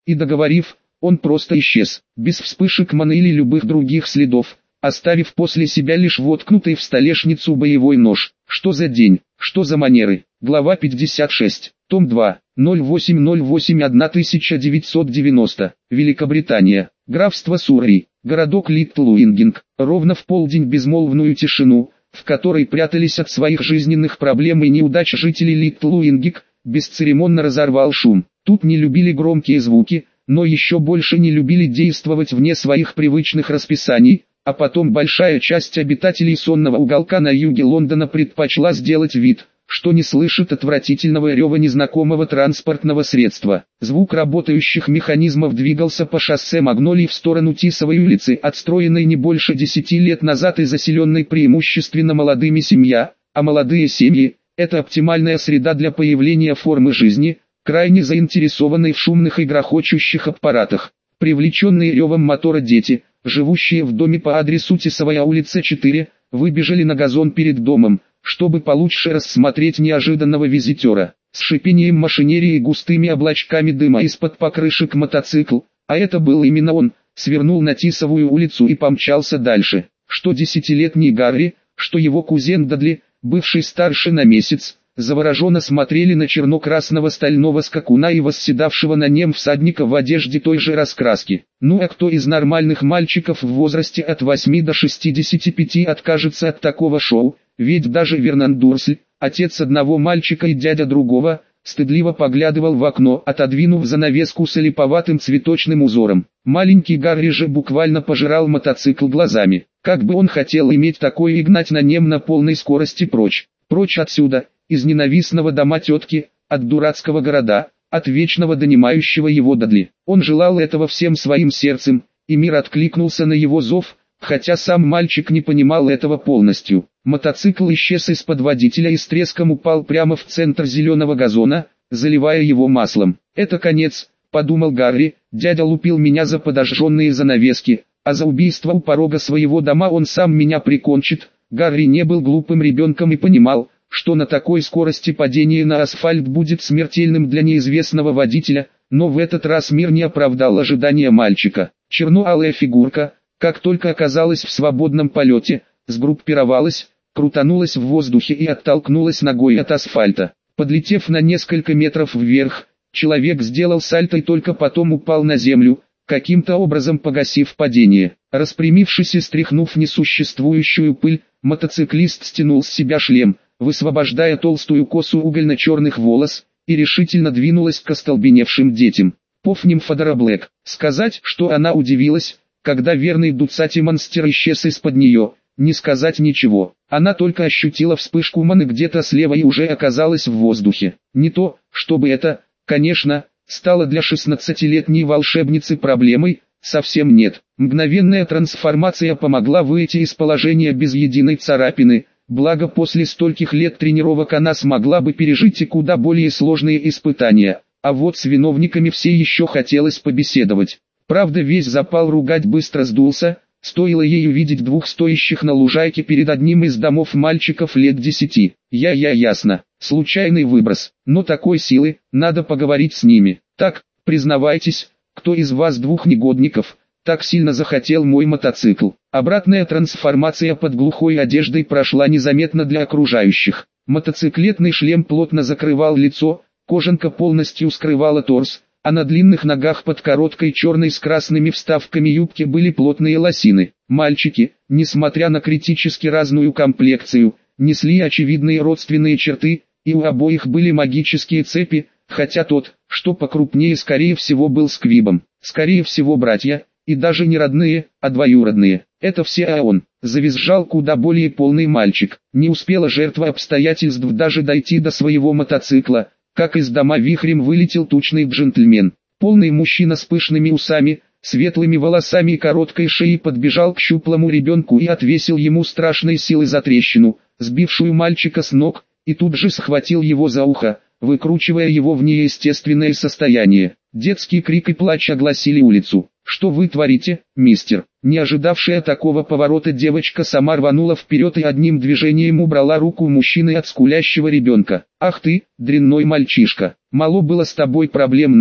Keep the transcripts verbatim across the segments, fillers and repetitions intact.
И договорив, он просто исчез, без вспышек маны или любых других следов, оставив после себя лишь воткнутый в столешницу боевой нож. Что за день, что за манеры? Глава пятьдесят шесть, том два, ноль восемь ноль восемь тысяча девятьсот девяносто, Великобритания, графство Суррей, городок Литл Уингинг. Ровно в полдень безмолвную тишину, в которой прятались от своих жизненных проблем и неудач жители Литл Уингинг, бесцеремонно разорвал шум. Тут не любили громкие звуки, но еще больше не любили действовать вне своих привычных расписаний, а потом большая часть обитателей сонного уголка на юге Лондона предпочла сделать вид, что не слышит отвратительного рева незнакомого транспортного средства. Звук работающих механизмов двигался по шоссе Магнолии в сторону Тисовой улицы, отстроенной не больше десяти лет назад и заселенной преимущественно молодыми семья, а молодые семьи – это оптимальная среда для появления формы жизни, крайне заинтересованной в шумных и грохочущих аппаратах. Привлеченные ревом мотора дети, живущие в доме по адресу Тисовая улица четыре, выбежали на газон перед домом, чтобы получше рассмотреть неожиданного визитера. С шипением машинерии и густыми облачками дыма из-под покрышек мотоцикл, а это был именно он, свернул на Тисовую улицу и помчался дальше. Что десятилетний Гарри, что его кузен Дадли, бывший старше на месяц, завороженно смотрели на черно-красного стального скакуна и восседавшего на нем всадника в одежде той же раскраски. Ну а кто из нормальных мальчиков в возрасте от восьми до шестидесяти пяти откажется от такого шоу? Ведь даже Вернон Дурсль, отец одного мальчика и дядя другого, стыдливо поглядывал в окно, отодвинув занавеску с олиповатым цветочным узором. Маленький Гарри же буквально пожирал мотоцикл глазами. Как бы он хотел иметь такое и гнать на нем на полной скорости прочь. Прочь отсюда, из ненавистного дома тетки, от дурацкого города, от вечного донимающего его Дадли. Он желал этого всем своим сердцем, и мир откликнулся на его зов, хотя сам мальчик не понимал этого полностью. Мотоцикл исчез из-под водителя и с треском упал прямо в центр зеленого газона, заливая его маслом. «Это конец», — подумал Гарри, — «дядя лупил меня за подожженные занавески, а за убийство у порога своего дома он сам меня прикончит». Гарри не был глупым ребенком и понимал, что на такой скорости падение на асфальт будет смертельным для неизвестного водителя, но в этот раз мир не оправдал ожидания мальчика. Черно-алая фигурка, как только оказалась в свободном полете, сгруппировалась, крутанулась в воздухе и оттолкнулась ногой от асфальта. Подлетев на несколько метров вверх, человек сделал сальто и только потом упал на землю, каким-то образом погасив падение. Распрямившись и стряхнув несуществующую пыль, мотоциклист стянул с себя шлем, высвобождая толстую косу угольно-черных волос, и решительно двинулась к остолбеневшим детям. Пов нимфодора Блэк. Сказать, что она удивилась, когда верный Дуцати монстр исчез из-под нее, не сказать ничего. Она только ощутила вспышку маны где-то слева и уже оказалась в воздухе. Не то, чтобы это, конечно, стало для шестнадцатилетней волшебницы проблемой, совсем нет. Мгновенная трансформация помогла выйти из положения без единой царапины, благо после стольких лет тренировок она смогла бы пережить и куда более сложные испытания, а вот с виновниками все еще хотелось побеседовать. Правда, весь запал ругать быстро сдулся, стоило ей увидеть двух стоящих на лужайке перед одним из домов мальчиков лет десяти. Я-я ясно, случайный выброс, но такой силы, надо поговорить с ними. Так, признавайтесь, кто из вас двух негодников так сильно захотел мой мотоцикл? Обратная трансформация под глухой одеждой прошла незаметно для окружающих. Мотоциклетный шлем плотно закрывал лицо, кожанка полностью скрывала торс, а на длинных ногах под короткой черной с красными вставками юбки были плотные лосины. Мальчики, несмотря на критически разную комплекцию, несли очевидные родственные черты, и у обоих были магические цепи, хотя тот, что покрупнее, скорее всего был сквибом. Скорее всего братья, и даже не родные, а двоюродные. Это все, а он, завизжал куда более полный мальчик. Не успела жертва обстоятельств даже дойти до своего мотоцикла, как из дома вихрем вылетел тучный джентльмен. Полный мужчина с пышными усами, светлыми волосами и короткой шеей подбежал к щуплому ребенку и отвесил ему страшной силой затрещину, сбившую мальчика с ног, и тут же схватил его за ухо, выкручивая его в неестественное состояние. Детский крик и плач огласили улицу. «Что вы творите, мистер?» Не ожидавшая такого поворота девочка сама рванула вперед и одним движением убрала руку мужчины от скулящего ребенка. «Ах ты, дрянной мальчишка, мало было с тобой проблем нам,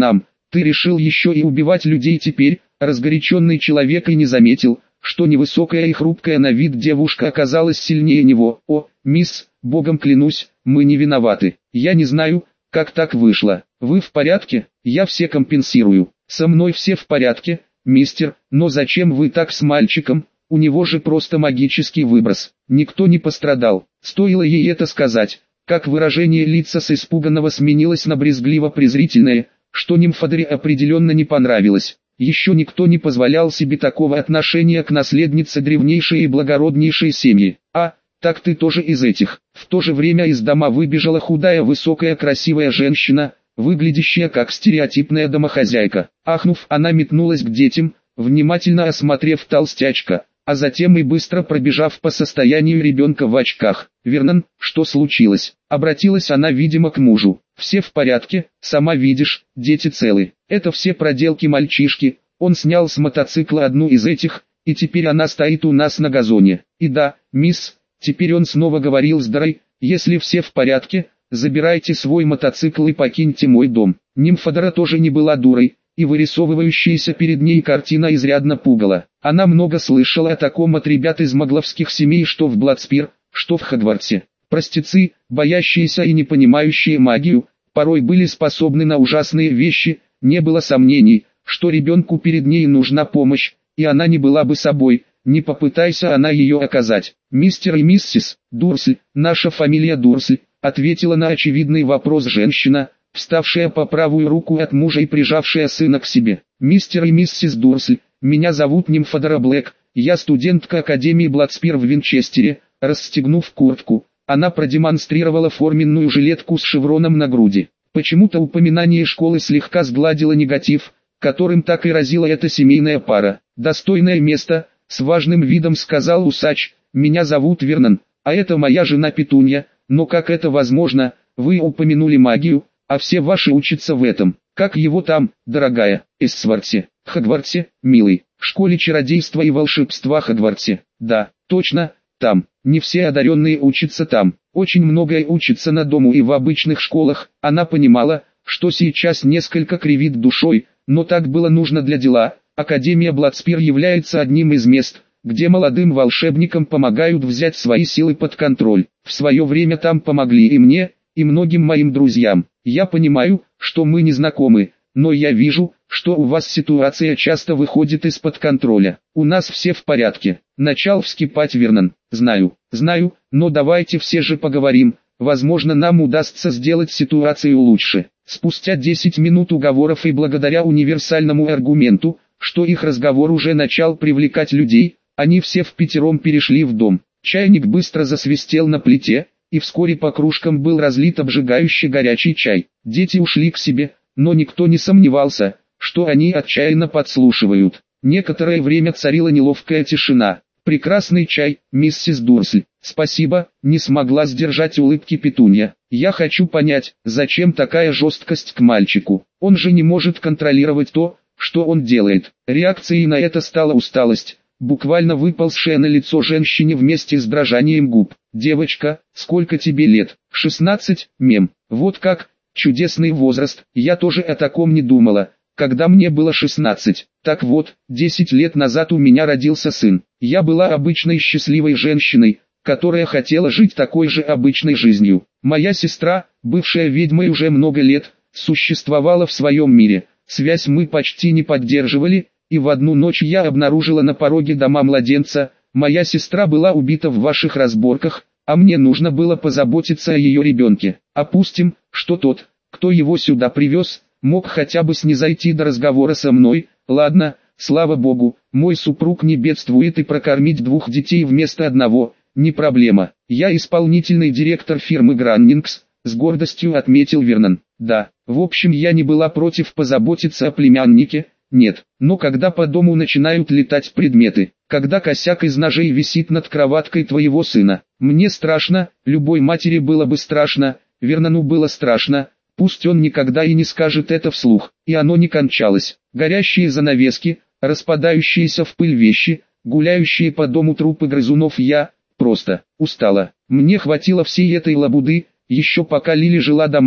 Ты решил еще и убивать людей теперь? Разгоряченный человек и не заметил, что невысокая и хрупкая на вид девушка оказалась сильнее него. О, мисс, богом клянусь, мы не виноваты. Я не знаю, как так вышло. Вы в порядке? Я все компенсирую. Со мной все в порядке, мистер, но зачем вы так с мальчиком? У него же просто магический выброс. Никто не пострадал. Стоило ей это сказать, как выражение лица с испуганного сменилось на брезгливо-презрительное, что нимфодоре определенно не понравилось. Еще никто не позволял себе такого отношения к наследнице древнейшей и благороднейшей семьи. А, так ты тоже из этих. В то же время из дома выбежала худая высокая красивая женщина, выглядящая как стереотипная домохозяйка. Ахнув, она метнулась к детям, внимательно осмотрев толстячка, а затем и быстро пробежав по состоянию ребенка в очках. «Вернон, что случилось?» Обратилась она, видимо, к мужу. «Все в порядке, сама видишь, дети целы. Это все проделки мальчишки, он снял с мотоцикла одну из этих, и теперь она стоит у нас на газоне. И да, мисс, теперь он снова говорил с Дарой, если все в порядке, забирайте свой мотоцикл и покиньте мой дом». Нимфодора тоже не была дурой, и вырисовывающаяся перед ней картина изрядно пугала. Она много слышала о таком от ребят из магловских семей, что в Бладспир, что в Хогвартсе. Простецы, боящиеся и не понимающие магию, порой были способны на ужасные вещи. Не было сомнений, что ребенку перед ней нужна помощь, и она не была бы собой, не попытайся она ее оказать. «Мистер и миссис Дурсль, наша фамилия Дурсль», ответила на очевидный вопрос женщина, вставшая по правую руку от мужа и прижавшая сына к себе. «Мистер и миссис Дурсль, меня зовут Нимфодора Блэк, я студентка Академии Бладспир в Винчестере». Расстегнув куртку, она продемонстрировала форменную жилетку с шевроном на груди. Почему-то упоминание школы слегка сгладило негатив, которым так и разила эта семейная пара. «Достойное место», — с важным видом сказал усач, «меня зовут Вернон, а это моя жена Петунья, но как это возможно, вы упомянули магию, а все ваши учатся в этом, как его там, дорогая, Эссварте, Хогвартсе, милый, школе чародейства и волшебства Хогвартсе, да, точно, там, не все одаренные учатся там, очень многое учатся на дому и в обычных школах». Она понимала, что сейчас несколько кривит душой, но так было нужно для дела. Академия Бладспир является одним из мест, где молодым волшебникам помогают взять свои силы под контроль. В свое время там помогли и мне, и многим моим друзьям. Я понимаю, что мы не знакомы, но я вижу, что у вас ситуация часто выходит из-под контроля. У нас все в порядке. Начал вскипать Вернон. Знаю, знаю, но давайте все же поговорим, возможно нам удастся сделать ситуацию лучше. Спустя десять минут уговоров и благодаря универсальному аргументу, что их разговор уже начал привлекать людей, они все впятером перешли в дом. Чайник быстро засвистел на плите, и вскоре по кружкам был разлит обжигающий горячий чай. Дети ушли к себе, но никто не сомневался, что они отчаянно подслушивают. Некоторое время царила неловкая тишина. «Прекрасный чай, миссис Дурсль, спасибо», — не смогла сдержать улыбки Петунья. «Я хочу понять, зачем такая жесткость к мальчику? Он же не может контролировать то, что он делает». Реакцией на это стала усталость, буквально выползшая на лицо женщине вместе с дрожанием губ. «Девочка, сколько тебе лет?» «шестнадцать, мем». «Вот как, чудесный возраст, я тоже о таком не думала, когда мне было шестнадцать. Так вот, десять лет назад у меня родился сын. Я была обычной счастливой женщиной, которая хотела жить такой же обычной жизнью. Моя сестра, бывшая ведьмой уже много лет, существовала в своем мире. Связь мы почти не поддерживали, и в одну ночь я обнаружила на пороге дома младенца. Моя сестра была убита в ваших разборках, а мне нужно было позаботиться о ее ребенке. Опустим, что тот, кто его сюда привез, мог хотя бы снизойти до разговора со мной. Ладно, слава богу, мой супруг не бедствует и прокормить двух детей вместо одного – не проблема. Я исполнительный директор фирмы Граннингс, с гордостью отметил Вернон. Да, в общем я не была против позаботиться о племяннике, нет, но когда по дому начинают летать предметы, когда косяк из ножей висит над кроваткой твоего сына, мне страшно, любой матери было бы страшно, Вернону было страшно. Пусть он никогда и не скажет это вслух, и оно не кончалось. Горящие занавески, распадающиеся в пыль вещи, гуляющие по дому трупы грызунов. Я просто устала. Мне хватило всей этой лабуды, еще пока Лили жила дома,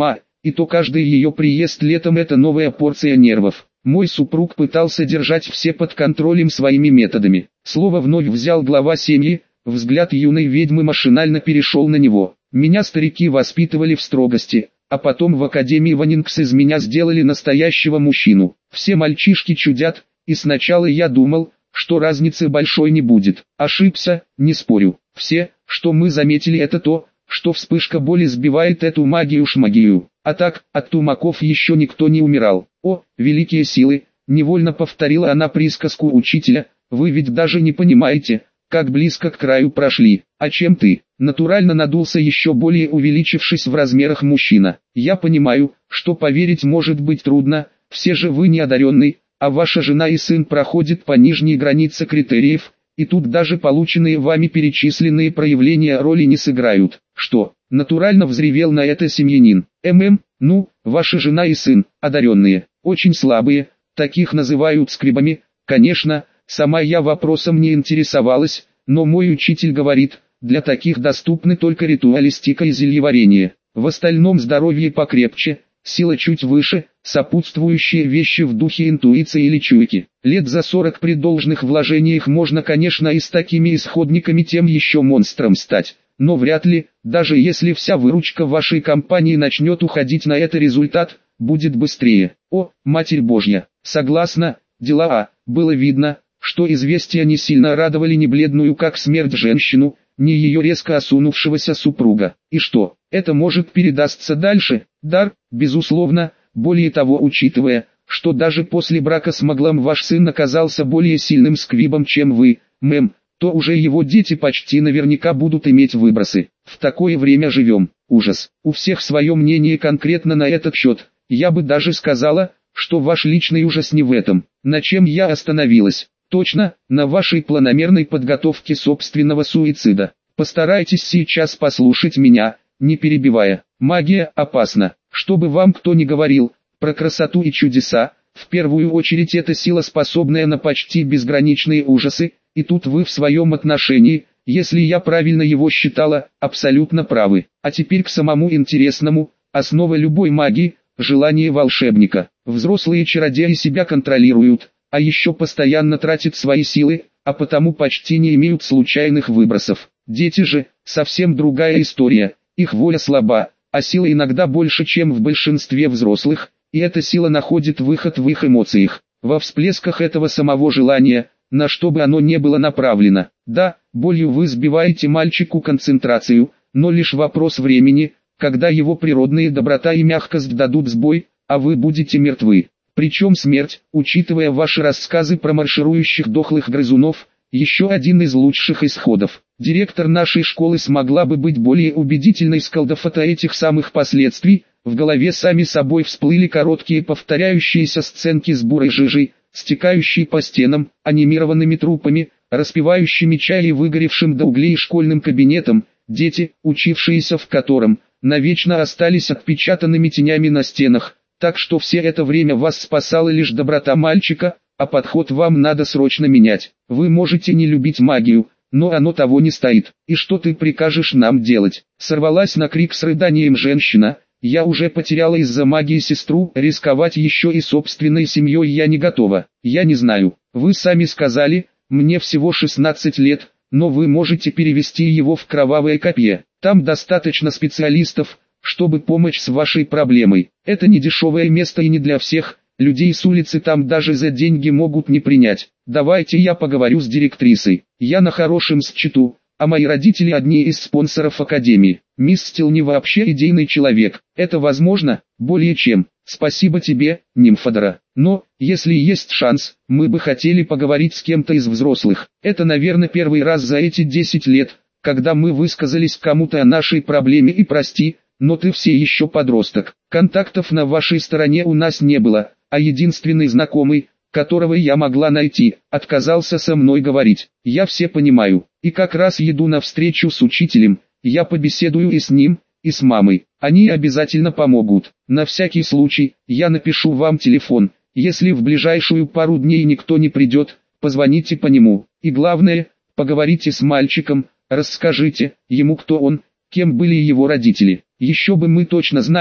и то каждый ее приезд летом это новая порция нервов. Мой супруг пытался держать все под контролем своими методами. Слово вновь взял глава семьи, взгляд юной ведьмы машинально перешел на него. Меня старики воспитывали в строгости, а потом в Академии Ванингс из меня сделали настоящего мужчину. Все мальчишки чудят, и сначала я думал, что разницы большой не будет. Ошибся, не спорю. Все, что мы заметили, это то, что вспышка боли сбивает эту магию-шмагию. А так, от тумаков еще никто не умирал. О, великие силы, невольно повторила она присказку учителя, вы ведь даже не понимаете, как близко к краю прошли. А чем ты? Натурально надулся еще более увеличившись в размерах мужчина. Я понимаю, что поверить может быть трудно, все же вы не одаренный, а ваша жена и сын проходят по нижней границе критериев, и тут даже полученные вами перечисленные проявления роли не сыграют. Что? Натурально взревел на это семьянин. ММ, ну, ваша жена и сын, одаренные, очень слабые, таких называют скрибами. Конечно, сама я вопросом не интересовалась, но мой учитель говорит, для таких доступны только ритуалистика и зельеварение. В остальном здоровье покрепче, сила чуть выше, сопутствующие вещи в духе интуиции или чуйки. Лет за сорок при должных вложениях можно, конечно, и с такими исходниками тем еще монстром стать. Но вряд ли, даже если вся выручка вашей компании начнет уходить на это, результат будет быстрее. О, Матерь Божья, согласна, дела А. Было видно, что известия не сильно радовали ни бледную как смерть женщину, ни ее резко осунувшегося супруга. И что, это может передастся дальше? Дар, безусловно, более того, учитывая, что даже после брака с Маглом ваш сын оказался более сильным сквибом, чем вы, мэм, то уже его дети почти наверняка будут иметь выбросы. В такое время живем. Ужас. У всех свое мнение конкретно на этот счет. Я бы даже сказала, что ваш личный ужас не в этом. На чем я остановилась? Точно, на вашей планомерной подготовке собственного суицида. Постарайтесь сейчас послушать меня, не перебивая. Магия опасна. Чтобы вам кто ни говорил про красоту и чудеса, в первую очередь это сила, способная на почти безграничные ужасы, и тут вы в своем отношении, если я правильно его считала, абсолютно правы. А теперь к самому интересному. Основа любой магии – желание волшебника. Взрослые чародеи себя контролируют, а еще постоянно тратят свои силы, а потому почти не имеют случайных выбросов. Дети же – совсем другая история, их воля слаба, а сила иногда больше, чем в большинстве взрослых, и эта сила находит выход в их эмоциях, во всплесках этого самого желания, на что бы оно ни было направлено. Да, болью вы сбиваете мальчику концентрацию, но лишь вопрос времени, когда его природные доброта и мягкость дадут сбой, а вы будете мертвы. Причем смерть, учитывая ваши рассказы про марширующих дохлых грызунов, еще один из лучших исходов. Директор нашей школы смогла бы быть более убедительной с колдофото этих самых последствий. В голове сами собой всплыли короткие повторяющиеся сценки с бурой жижей, стекающей по стенам, анимированными трупами, распивающими чай и выгоревшим до углей школьным кабинетом, дети, учившиеся в котором, навечно остались отпечатанными тенями на стенах, так что все это время вас спасала лишь доброта мальчика, а подход вам надо срочно менять. Вы можете не любить магию, но оно того не стоит. И что ты прикажешь нам делать? Сорвалась на крик с рыданием женщина. Я уже потеряла из-за магии сестру, рисковать еще и собственной семьей я не готова. Я не знаю, вы сами сказали, мне всего шестнадцать лет, но вы можете перевести его в кровавое копье. Там достаточно специалистов, чтобы помочь с вашей проблемой. Это не дешевое место и не для всех, людей с улицы там даже за деньги могут не принять. Давайте я поговорю с директрисой, я на хорошем счету. А мои родители одни из спонсоров Академии. Мисс Стилни вообще идейный человек. Это возможно? Более чем. Спасибо тебе, Нимфодора. Но, если есть шанс, мы бы хотели поговорить с кем-то из взрослых. Это, наверное, первый раз за эти десять лет, когда мы высказались кому-то о нашей проблеме, и прости, но ты все еще подросток. Контактов на вашей стороне у нас не было, а единственный знакомый, которого я могла найти, отказался со мной говорить. Я все понимаю, и как раз еду на встречу с учителем, я побеседую и с ним, и с мамой. Они обязательно помогут. На всякий случай, я напишу вам телефон. Если в ближайшую пару дней никто не придет, позвоните по нему. И главное, поговорите с мальчиком, расскажите ему, кто он, кем были его родители. Еще бы мы точно знали,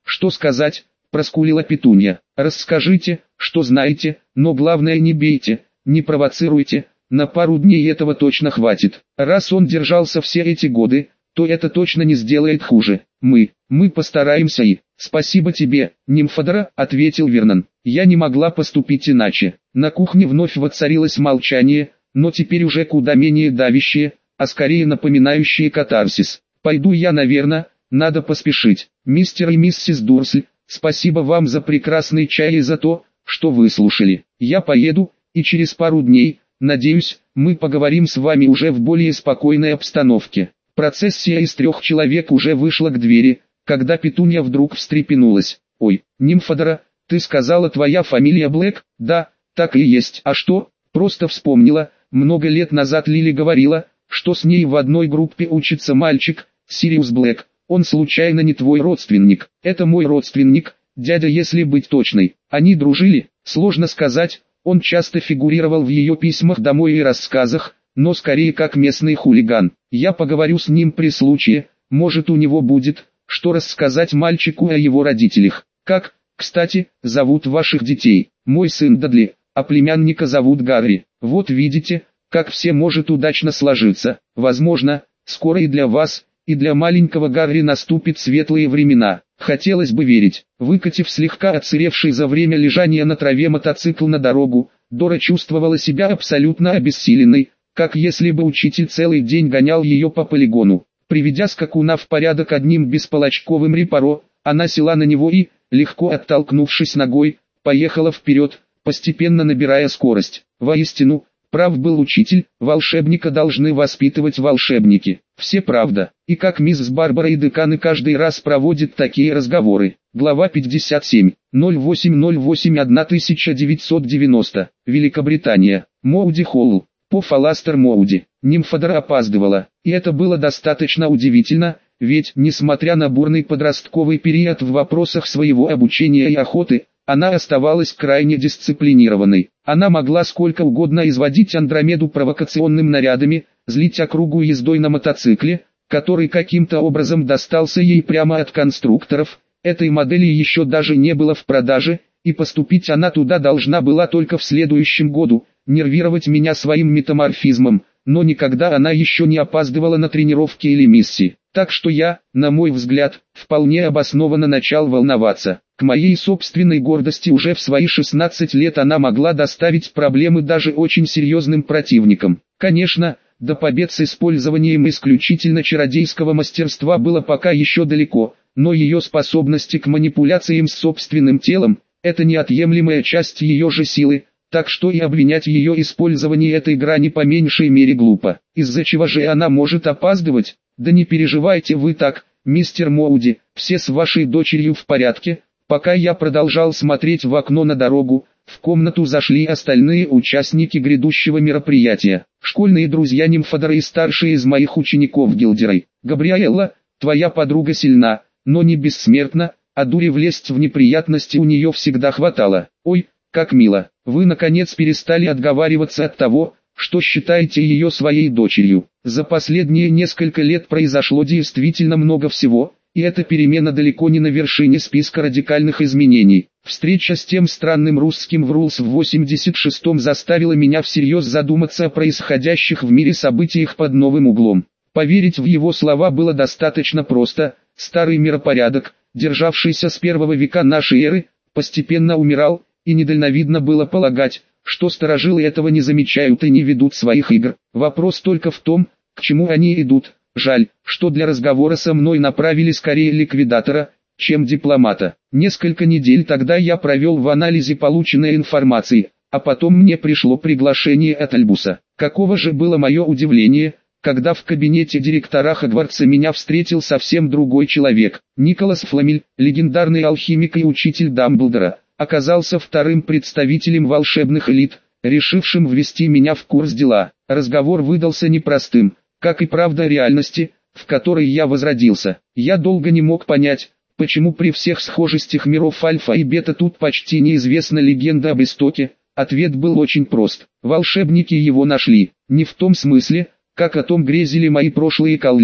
что сказать?» – проскулила Петунья. «Расскажите, что знаете, но главное не бейте, не провоцируйте, на пару дней этого точно хватит. Раз он держался все эти годы, то это точно не сделает хуже. Мы, мы постараемся и...» «Спасибо тебе, Нимфодора», — ответил Вернон. «Я не могла поступить иначе». На кухне вновь воцарилось молчание, но теперь уже куда менее давящее, а скорее напоминающее катарсис. «Пойду я, наверное, надо поспешить. Мистер и миссис Дурсль, спасибо вам за прекрасный чай и за то, что выслушали. Я поеду, и через пару дней, надеюсь, мы поговорим с вами уже в более спокойной обстановке». Процессия из трех человек уже вышла к двери, когда Петунья вдруг встрепенулась. «Ой, Нимфодора, ты сказала, твоя фамилия Блэк?» «Да, так и есть. А что?» «Просто вспомнила, много лет назад Лили говорила, что с ней в одной группе учится мальчик, Сириус Блэк. Он случайно не твой родственник?» «Это мой родственник, дядя, если быть точной. Они дружили?» «Сложно сказать, он часто фигурировал в ее письмах домой и рассказах, но скорее как местный хулиган. Я поговорю с ним при случае, может у него будет что рассказать мальчику о его родителях. Как, кстати, зовут ваших детей?» «Мой сын Дадли, а племянника зовут Гарри. Вот видите, как все может удачно сложиться. Возможно, скоро и для вас, и для маленького Гарри наступят светлые времена. Хотелось бы верить». Выкатив слегка отсыревший за время лежания на траве мотоцикл на дорогу, Дора чувствовала себя абсолютно обессиленной, как если бы учитель целый день гонял ее по полигону. Приведя скакуна в порядок одним бесполочковым репаро, она села на него и, легко оттолкнувшись ногой, поехала вперед, постепенно набирая скорость. Воистину, прав был учитель, волшебника должны воспитывать волшебники. Все правда. И как мисс Барбара и деканы каждый раз проводят такие разговоры. Глава пятьдесят семь. ноль восемь ноль восемь тысяча девятьсот девяносто. Великобритания. Моуди Холл. По Фаластер Моуди. Нимфодора опаздывала, и это было достаточно удивительно, ведь, несмотря на бурный подростковый период в вопросах своего обучения и охоты, она оставалась крайне дисциплинированной. Она могла сколько угодно изводить Андромеду провокационным нарядами, злить округу ездой на мотоцикле, который каким-то образом достался ей прямо от конструкторов. Этой модели еще даже не было в продаже, и поступить она туда должна была только в следующем году, нервировать меня своим метаморфизмом, но никогда она еще не опаздывала на тренировки или миссии. Так что я, на мой взгляд, вполне обоснованно начал волноваться. К моей собственной гордости уже в свои шестнадцать лет она могла доставить проблемы даже очень серьезным противникам. Конечно, до побед с использованием исключительно чародейского мастерства было пока еще далеко, но ее способности к манипуляциям с собственным телом – это неотъемлемая часть ее же силы, так что и обвинять ее использование этой грани по меньшей мере глупо. Из-за чего же она может опаздывать? Да не переживайте вы так, мистер Моуди, все с вашей дочерью в порядке. Пока я продолжал смотреть в окно на дорогу, в комнату зашли остальные участники грядущего мероприятия. Школьные друзья Нимфодора и старшие из моих учеников Гилдерой. «Габриэлла, твоя подруга сильна, но не бессмертна, а дури влезть в неприятности у нее всегда хватало. Ой, как мило, вы наконец перестали отговариваться от того, что считаете ее своей дочерью. За последние несколько лет произошло действительно много всего, и эта перемена далеко не на вершине списка радикальных изменений. Встреча с тем странным русским Врулс в восемьдесят шестом заставила меня всерьез задуматься о происходящих в мире событиях под новым углом. Поверить в его слова было достаточно просто. Старый миропорядок, державшийся с первого века нашей эры, постепенно умирал, и недальновидно было полагать, что старожилы этого не замечают и не ведут своих игр. Вопрос только в том, к чему они идут. Жаль, что для разговора со мной направили скорее ликвидатора, чем дипломата. Несколько недель тогда я провел в анализе полученной информации, а потом мне пришло приглашение от Альбуса. Каково же было мое удивление, когда в кабинете директора Хогвартса меня встретил совсем другой человек. Николас Фламель, легендарный алхимик и учитель Дамблдора, оказался вторым представителем волшебных элит, решившим ввести меня в курс дела. Разговор выдался непростым, как и правда реальности, в которой я возродился. Я долго не мог понять, почему при всех схожестях миров Альфа и Бета тут почти неизвестна легенда об истоке. Ответ был очень прост. Волшебники его нашли. Не в том смысле, как о том грезили мои прошлые коллеги,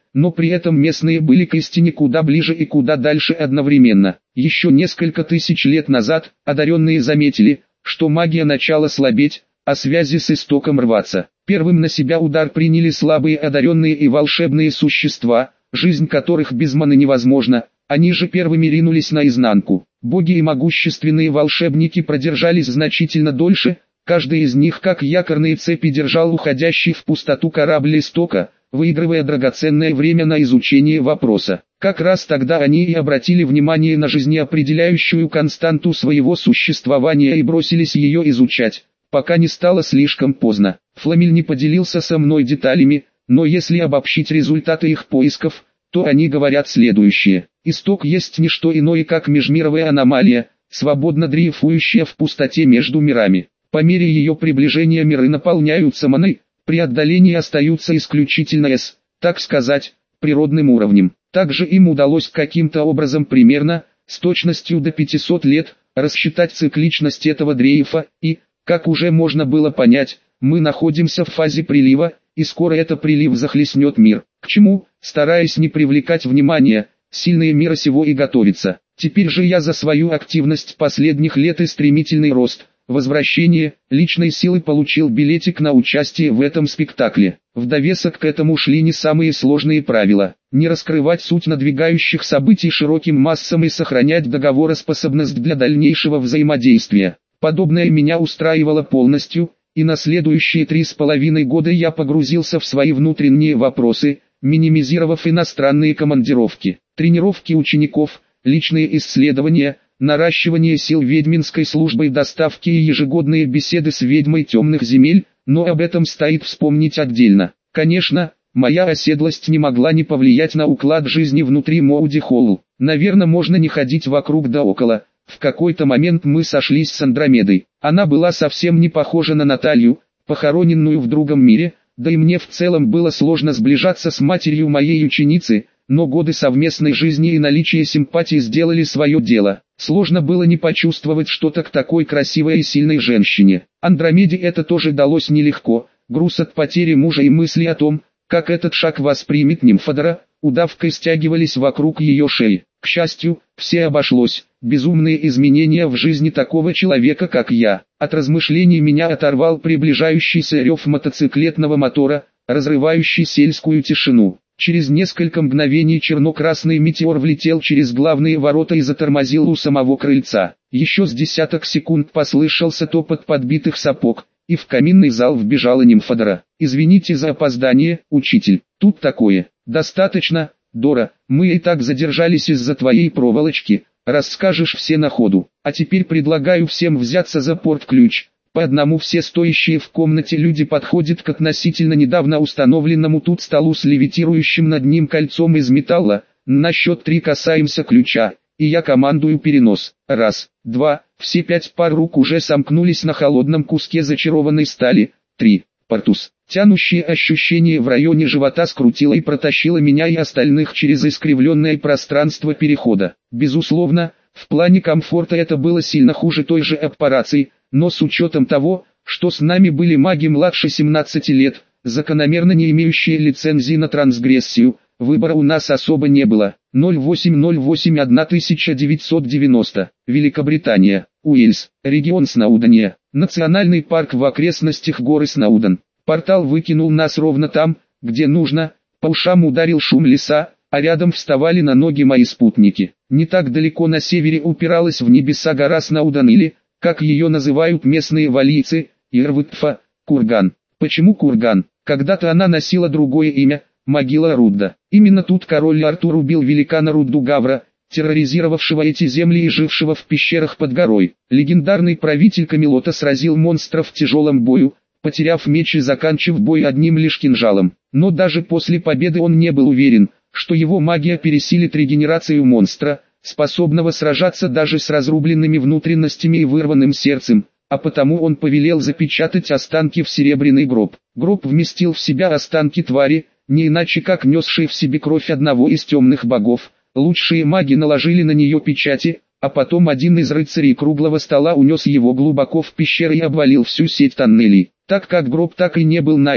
но при этом местные были к истине куда ближе и куда дальше одновременно. Еще несколько тысяч лет назад одаренные заметили, что магия начала слабеть, а связи с истоком рваться. Первым на себя удар приняли слабые одаренные и волшебные существа, жизнь которых без маны невозможна. Они же первыми ринулись наизнанку. Боги и могущественные волшебники продержались значительно дольше, каждый из них как якорные цепи держал уходящий в пустоту корабль истока, выигрывая драгоценное время на изучение вопроса. Как раз тогда они и обратили внимание на жизнеопределяющую константу своего существования и бросились ее изучать, пока не стало слишком поздно. Фламель не поделился со мной деталями, но если обобщить результаты их поисков, то они говорят следующее. Исток есть не что иное, как межмировая аномалия, свободно дрейфующая в пустоте между мирами. По мере ее приближения миры наполняются маной, при отдалении остаются исключительно с, так сказать, природным уровнем. Также им удалось каким-то образом примерно, с точностью до пятисот лет, рассчитать цикличность этого дрейфа, и, как уже можно было понять, мы находимся в фазе прилива, и скоро этот прилив захлестнет мир. К чему, стараясь не привлекать внимания, сильные мира сего и готовятся. Теперь же я за свою активность последних лет и стремительный рост, возвращение личной силы получил билетик на участие в этом спектакле. В довесок к этому шли не самые сложные правила. Не раскрывать суть надвигающих событий широким массам и сохранять договороспособность для дальнейшего взаимодействия. Подобное меня устраивало полностью, и на следующие три с половиной года я погрузился в свои внутренние вопросы, минимизировав иностранные командировки, тренировки учеников, личные исследования, наращивание сил ведьминской службой доставки и ежегодные беседы с ведьмой темных земель, но об этом стоит вспомнить отдельно. Конечно, моя оседлость не могла не повлиять на уклад жизни внутри Моуди Холл. Наверное, можно не ходить вокруг да около. В какой-то момент мы сошлись с Андромедой. Она была совсем не похожа на Наталью, похороненную в другом мире, да и мне в целом было сложно сближаться с матерью моей ученицы, но годы совместной жизни и наличие симпатий сделали свое дело. Сложно было не почувствовать что-то к такой красивой и сильной женщине. Андромеде это тоже далось нелегко, груз от потери мужа и мысли о том, как этот шаг воспримет Нимфодора, удавкой стягивались вокруг ее шеи. К счастью, все обошлось, безумные изменения в жизни такого человека, как я. От размышлений меня оторвал приближающийся рев мотоциклетного мотора, разрывающий сельскую тишину. Через несколько мгновений черно-красный метеор влетел через главные ворота и затормозил у самого крыльца. Еще с десяток секунд послышался топот подбитых сапог, и в каминный зал вбежала Нимфодора. «Извините за опоздание, учитель, тут такое». «Достаточно, Дора, мы и так задержались из-за твоей проволочки, расскажешь все на ходу. А теперь предлагаю всем взяться за порт-ключ». По одному все стоящие в комнате люди подходят к относительно недавно установленному тут столу с левитирующим над ним кольцом из металла. На счет три касаемся ключа, и я командую перенос. Раз, два, все пять пар рук уже сомкнулись на холодном куске зачарованной стали. Три, Портус. Тянущее ощущение в районе живота скрутило и протащило меня и остальных через искривленное пространство перехода. Безусловно, в плане комфорта это было сильно хуже той же операции, но с учетом того, что с нами были маги младше семнадцати лет, закономерно не имеющие лицензии на трансгрессию, выбора у нас особо не было. ноль восемь ноль восемь тысяча девятьсот девяносто, Великобритания, Уэльс, регион Сноудения, национальный парк в окрестностях горы Сноуден. Портал выкинул нас ровно там, где нужно, по ушам ударил шум леса, а рядом вставали на ноги мои спутники. Не так далеко на севере упиралась в небеса гора Сноуден или, как ее называют местные валийцы, Ирвытфа, Курган. Почему Курган? Когда-то она носила другое имя, могила Рудда. Именно тут король Артур убил великана Рудду Гавра, терроризировавшего эти земли и жившего в пещерах под горой. Легендарный правитель Камелота сразил монстров в тяжелом бою, потеряв меч и заканчив бой одним лишь кинжалом. Но даже после победы он не был уверен, что его магия пересилит регенерацию монстра, способного сражаться даже с разрубленными внутренностями и вырванным сердцем, а потому он повелел запечатать останки в серебряный гроб. Гроб вместил в себя останки твари, не иначе как несшие в себе кровь одного из темных богов. Лучшие маги наложили на нее печати, а потом один из рыцарей круглого стола унес его глубоко в пещеры и обвалил всю сеть тоннелей. Так как гроб так и не был найден,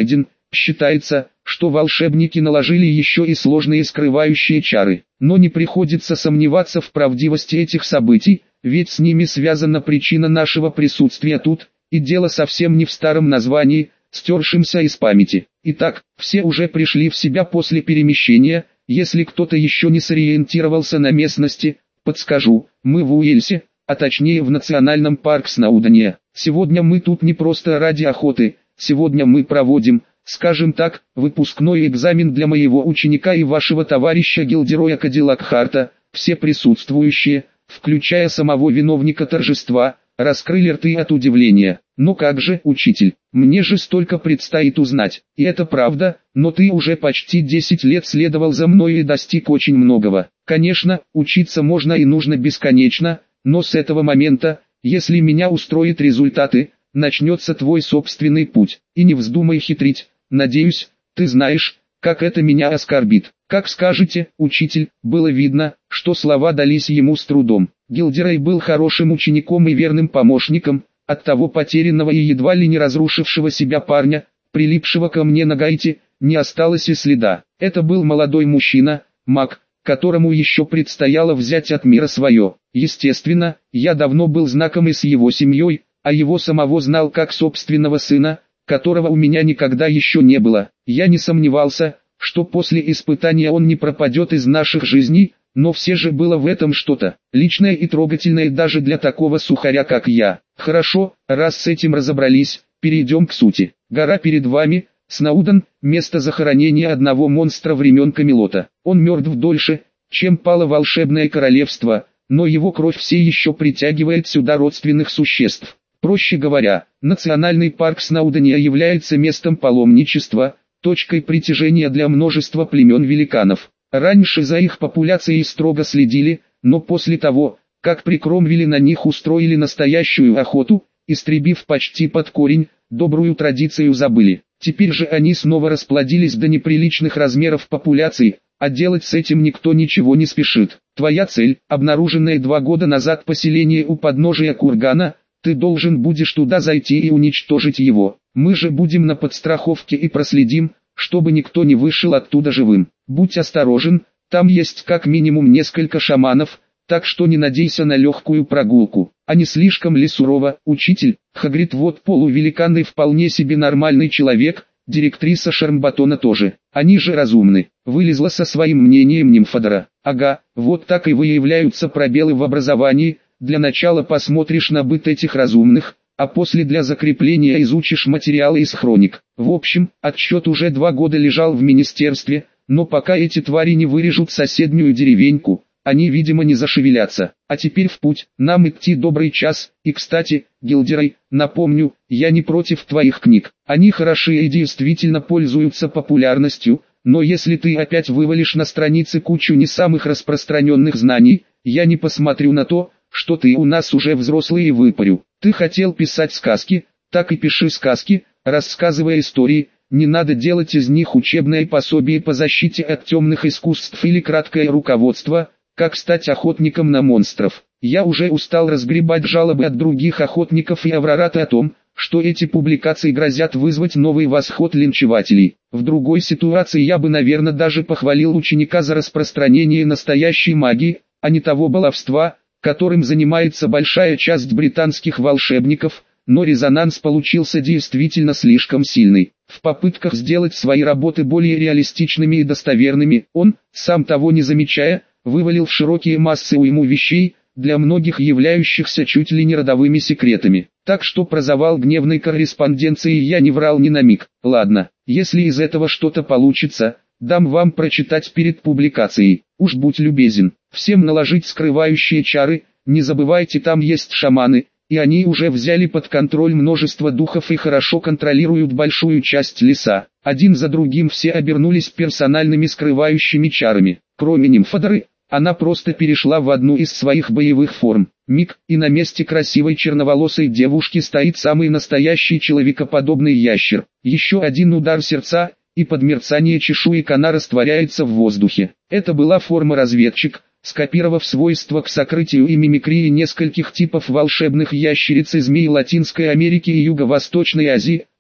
Считается, что волшебники наложили еще и сложные скрывающие чары, но не приходится сомневаться в правдивости этих событий, ведь с ними связана причина нашего присутствия тут, и дело совсем не в старом названии, стершемся из памяти. Итак, все уже пришли в себя после перемещения. Если кто-то еще не сориентировался на местности, подскажу, мы в Уэльсе, а точнее в национальном парке Сноудения. Сегодня мы тут не просто ради охоты, сегодня мы проводим, скажем так, выпускной экзамен для моего ученика и вашего товарища Гилдероя Кадиллак-Харта. Все присутствующие, включая самого виновника торжества, раскрыли рты от удивления. Но как же, учитель, мне же столько предстоит узнать. И это правда, но ты уже почти десять лет следовал за мной и достиг очень многого. Конечно, учиться можно и нужно бесконечно, но с этого момента, если меня устроят результаты, начнется твой собственный путь. И не вздумай хитрить, надеюсь, ты знаешь, как это меня оскорбит. Как скажете, учитель. Было видно, что слова дались ему с трудом. Гилдерей был хорошим учеником и верным помощником, от того потерянного и едва ли не разрушившего себя парня, прилипшего ко мне на гайте, не осталось и следа. Это был молодой мужчина, маг, которому еще предстояло взять от мира свое. Естественно, я давно был знаком и с его семьей, а его самого знал как собственного сына, которого у меня никогда еще не было. Я не сомневался, что после испытания он не пропадет из наших жизней, но все же было в этом что-то личное и трогательное даже для такого сухаря как я. Хорошо, раз с этим разобрались, перейдем к сути. Гора перед вами, Сноуден, место захоронения одного монстра времен Камелота. Он мертв дольше, чем пало волшебное королевство, но его кровь все еще притягивает сюда родственных существ. Проще говоря, национальный парк Сноудения является местом паломничества, точкой притяжения для множества племен великанов. Раньше за их популяцией строго следили, но после того, как при Кромвеле на них устроили настоящую охоту, истребив почти под корень, добрую традицию забыли. Теперь же они снова расплодились до неприличных размеров популяций, а делать с этим никто ничего не спешит. Твоя цель, обнаруженное два года назад поселение у подножия кургана, ты должен будешь туда зайти и уничтожить его. Мы же будем на подстраховке и проследим, чтобы никто не вышел оттуда живым. Будь осторожен, там есть как минимум несколько шаманов, так что не надейся на легкую прогулку. А не слишком ли сурово, учитель? Хагрид вот полувеликан и вполне себе нормальный человек, директриса Шармбатона тоже. Они же разумны. Вылезла со своим мнением Нимфодора. Ага, вот так и выявляются пробелы в образовании. Для начала посмотришь на быт этих разумных, а после для закрепления изучишь материалы из хроник. В общем, отчет уже два года лежал в министерстве, но пока эти твари не вырежут соседнюю деревеньку, они, видимо, не зашевелятся. А теперь в путь, нам идти добрый час. И, кстати, Гилдерей, напомню, я не против твоих книг. Они хороши и действительно пользуются популярностью, но если ты опять вывалишь на страницы кучу не самых распространенных знаний, я не посмотрю на то, что ты у нас уже взрослый и выпарю. Ты хотел писать сказки, так и пиши сказки, рассказывая истории. Не надо делать из них учебное пособие по защите от темных искусств или краткое руководство, как стать охотником на монстров. Я уже устал разгребать жалобы от других охотников и аврораты о том, что эти публикации грозят вызвать новый восход линчевателей. В другой ситуации я бы, наверное, даже похвалил ученика за распространение настоящей магии, а не того баловства, которым занимается большая часть британских волшебников, но резонанс получился действительно слишком сильный. В попытках сделать свои работы более реалистичными и достоверными, он, сам того не замечая, вывалил в широкие массы уйму вещей, для многих являющихся чуть ли не родовыми секретами. Так что про завал гневной корреспонденции я не врал ни на миг. Ладно, если из этого что-то получится, дам вам прочитать перед публикацией. Уж будь любезен, всем наложить скрывающие чары, не забывайте, там есть шаманы, и они уже взяли под контроль множество духов и хорошо контролируют большую часть леса. Один за другим все обернулись персональными скрывающими чарами. Кроме Нимфодоры, она просто перешла в одну из своих боевых форм. Миг, и на месте красивой черноволосой девушки стоит самый настоящий человекоподобный ящер. Еще один удар сердца, и под мерцание чешуек она растворяется в воздухе. Это была форма разведчик, скопировав свойства к сокрытию и мимикрии нескольких типов волшебных ящериц и змей Латинской Америки и Юго-Восточной Азии,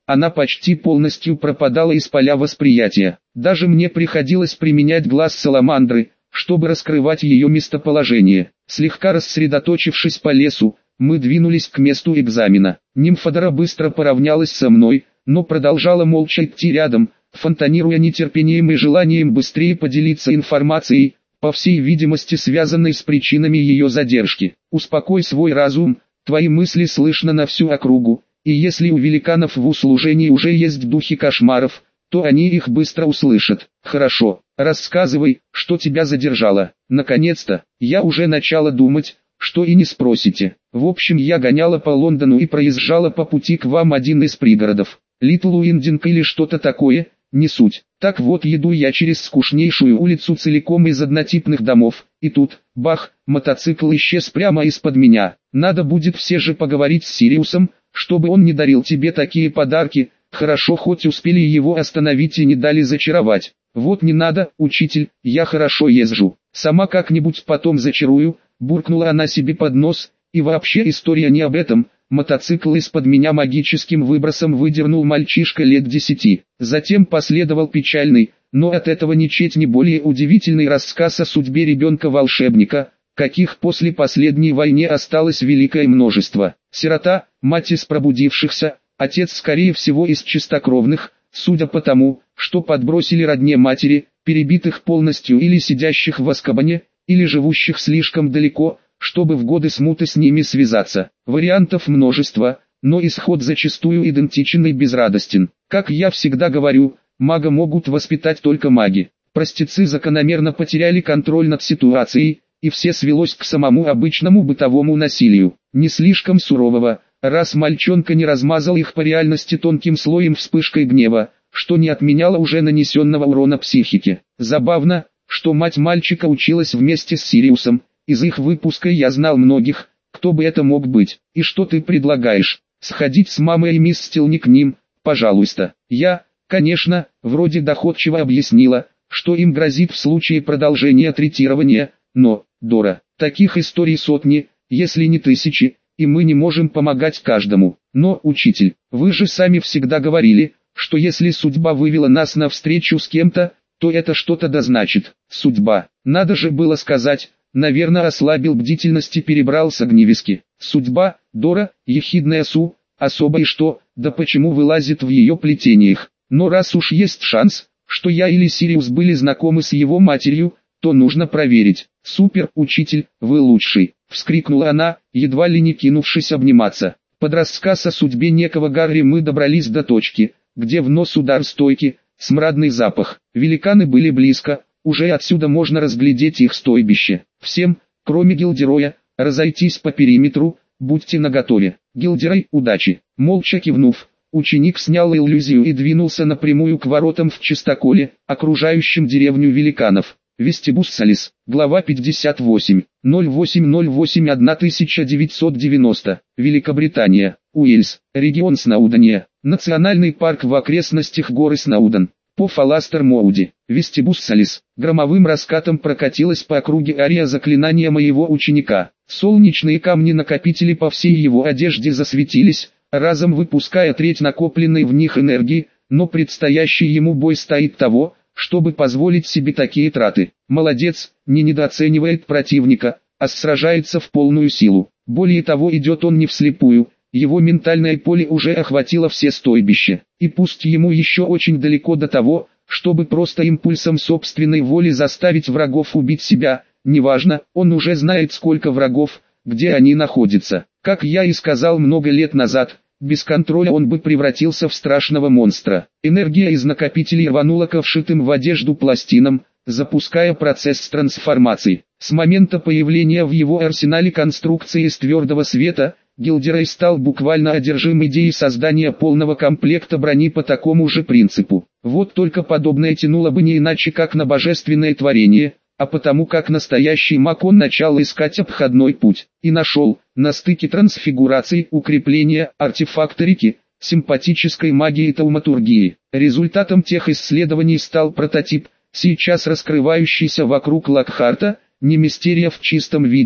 она почти полностью пропадала из поля восприятия. Даже мне приходилось применять глаз саламандры, чтобы раскрывать ее местоположение. Слегка рассредоточившись по лесу, мы двинулись к месту экзамена. Нимфодора быстро поравнялась со мной, но продолжала молча идти рядом, фонтанируя нетерпением и желанием быстрее поделиться информацией, по всей видимости связанной с причинами ее задержки. «Успокой свой разум, твои мысли слышно на всю округу, и если у великанов в услужении уже есть духи кошмаров, то они их быстро услышат. Хорошо, рассказывай, что тебя задержало». Наконец-то, я уже начала думать, что и не спросите. В общем, я гоняла по Лондону и проезжала по пути к вам один из пригородов. Литл Уиндинг или что-то такое, не суть. Так вот, еду я через скучнейшую улицу целиком из однотипных домов, и тут, бах, мотоцикл исчез прямо из-под меня. Надо будет все же поговорить с Сириусом, чтобы он не дарил тебе такие подарки. Хорошо, хоть успели его остановить и не дали зачаровать. Вот не надо, учитель, я хорошо езжу. Сама как-нибудь потом зачарую, буркнула она себе под нос, и вообще история не об этом. Мотоцикл из-под меня магическим выбросом выдернул мальчишка лет десяти. Затем последовал печальный, но от этого ничуть не более удивительный рассказ о судьбе ребенка-волшебника, каких после последней войны осталось великое множество. Сирота, мать из пробудившихся, отец скорее всего из чистокровных, судя по тому, что подбросили родне матери, перебитых полностью или сидящих в Азкабане, или живущих слишком далеко, чтобы в годы смуты с ними связаться. Вариантов множество, но исход зачастую идентичен и безрадостен. Как я всегда говорю, мага могут воспитать только маги. Простецы закономерно потеряли контроль над ситуацией, и все свелось к самому обычному бытовому насилию. Не слишком сурового, раз мальчонка не размазал их по реальности тонким слоем вспышкой гнева, что не отменяло уже нанесенного урона психике. Забавно, что мать мальчика училась вместе с Сириусом. Из их выпуска я знал многих, кто бы это мог быть. И что ты предлагаешь? Сходить с мамой и мисс Стилни к ним, пожалуйста. Я, конечно, вроде доходчиво объяснила, что им грозит в случае продолжения третирования, но, Дора, таких историй сотни, если не тысячи, и мы не можем помогать каждому. Но, учитель, вы же сами всегда говорили, что если судьба вывела нас на встречу с кем-то, то это что-то да значит. Судьба, надо же было сказать. Наверное, ослабил бдительность и перебрал с огневиски. Судьба, Дора, ехидная Су, особо и что, да почему вылазит в ее плетениях. Но раз уж есть шанс, что я или Сириус были знакомы с его матерью, то нужно проверить. Супер, учитель, вы лучший, вскрикнула она, едва ли не кинувшись обниматься. Под рассказ о судьбе некого Гарри мы добрались до точки, где в нос удар стойки, смрадный запах. Великаны были близко. Уже отсюда можно разглядеть их стойбище. Всем, кроме Гилдероя, разойтись по периметру, будьте наготове. Гилдерой, удачи. Молча кивнув, ученик снял иллюзию и двинулся напрямую к воротам в чистоколе, окружающим деревню великанов. Вестибус Салис, глава пятьдесят восемь, ноль восемь ноль восемь тысяча девятьсот девяносто, Великобритания, Уэльс, регион Сноудения, национальный парк в окрестностях горы Сноуден. По Фаластер-Моуди, Вестибус Салис, громовым раскатом прокатилась по округе ария заклинания моего ученика. Солнечные камни-накопители по всей его одежде засветились, разом выпуская треть накопленной в них энергии, но предстоящий ему бой стоит того, чтобы позволить себе такие траты. Молодец, не недооценивает противника, а сражается в полную силу. Более того, идет он не вслепую. Его ментальное поле уже охватило все стойбища, и пусть ему еще очень далеко до того, чтобы просто импульсом собственной воли заставить врагов убить себя, неважно, он уже знает сколько врагов, где они находятся. Как я и сказал много лет назад, без контроля он бы превратился в страшного монстра. Энергия из накопителей рванула ко вшитым в одежду пластинам, запуская процесс трансформации. С момента появления в его арсенале конструкции из твердого света, Гилдерой стал буквально одержим идеей создания полного комплекта брони по такому же принципу. Вот только подобное тянуло бы не иначе как на божественное творение, а потому как настоящий маг он начал искать обходной путь. И нашел, на стыке трансфигурации, укрепления, артефакторики, симпатической магии и тауматургии. Результатом тех исследований стал прототип, сейчас раскрывающийся вокруг Локхарта, не мистерия в чистом виде,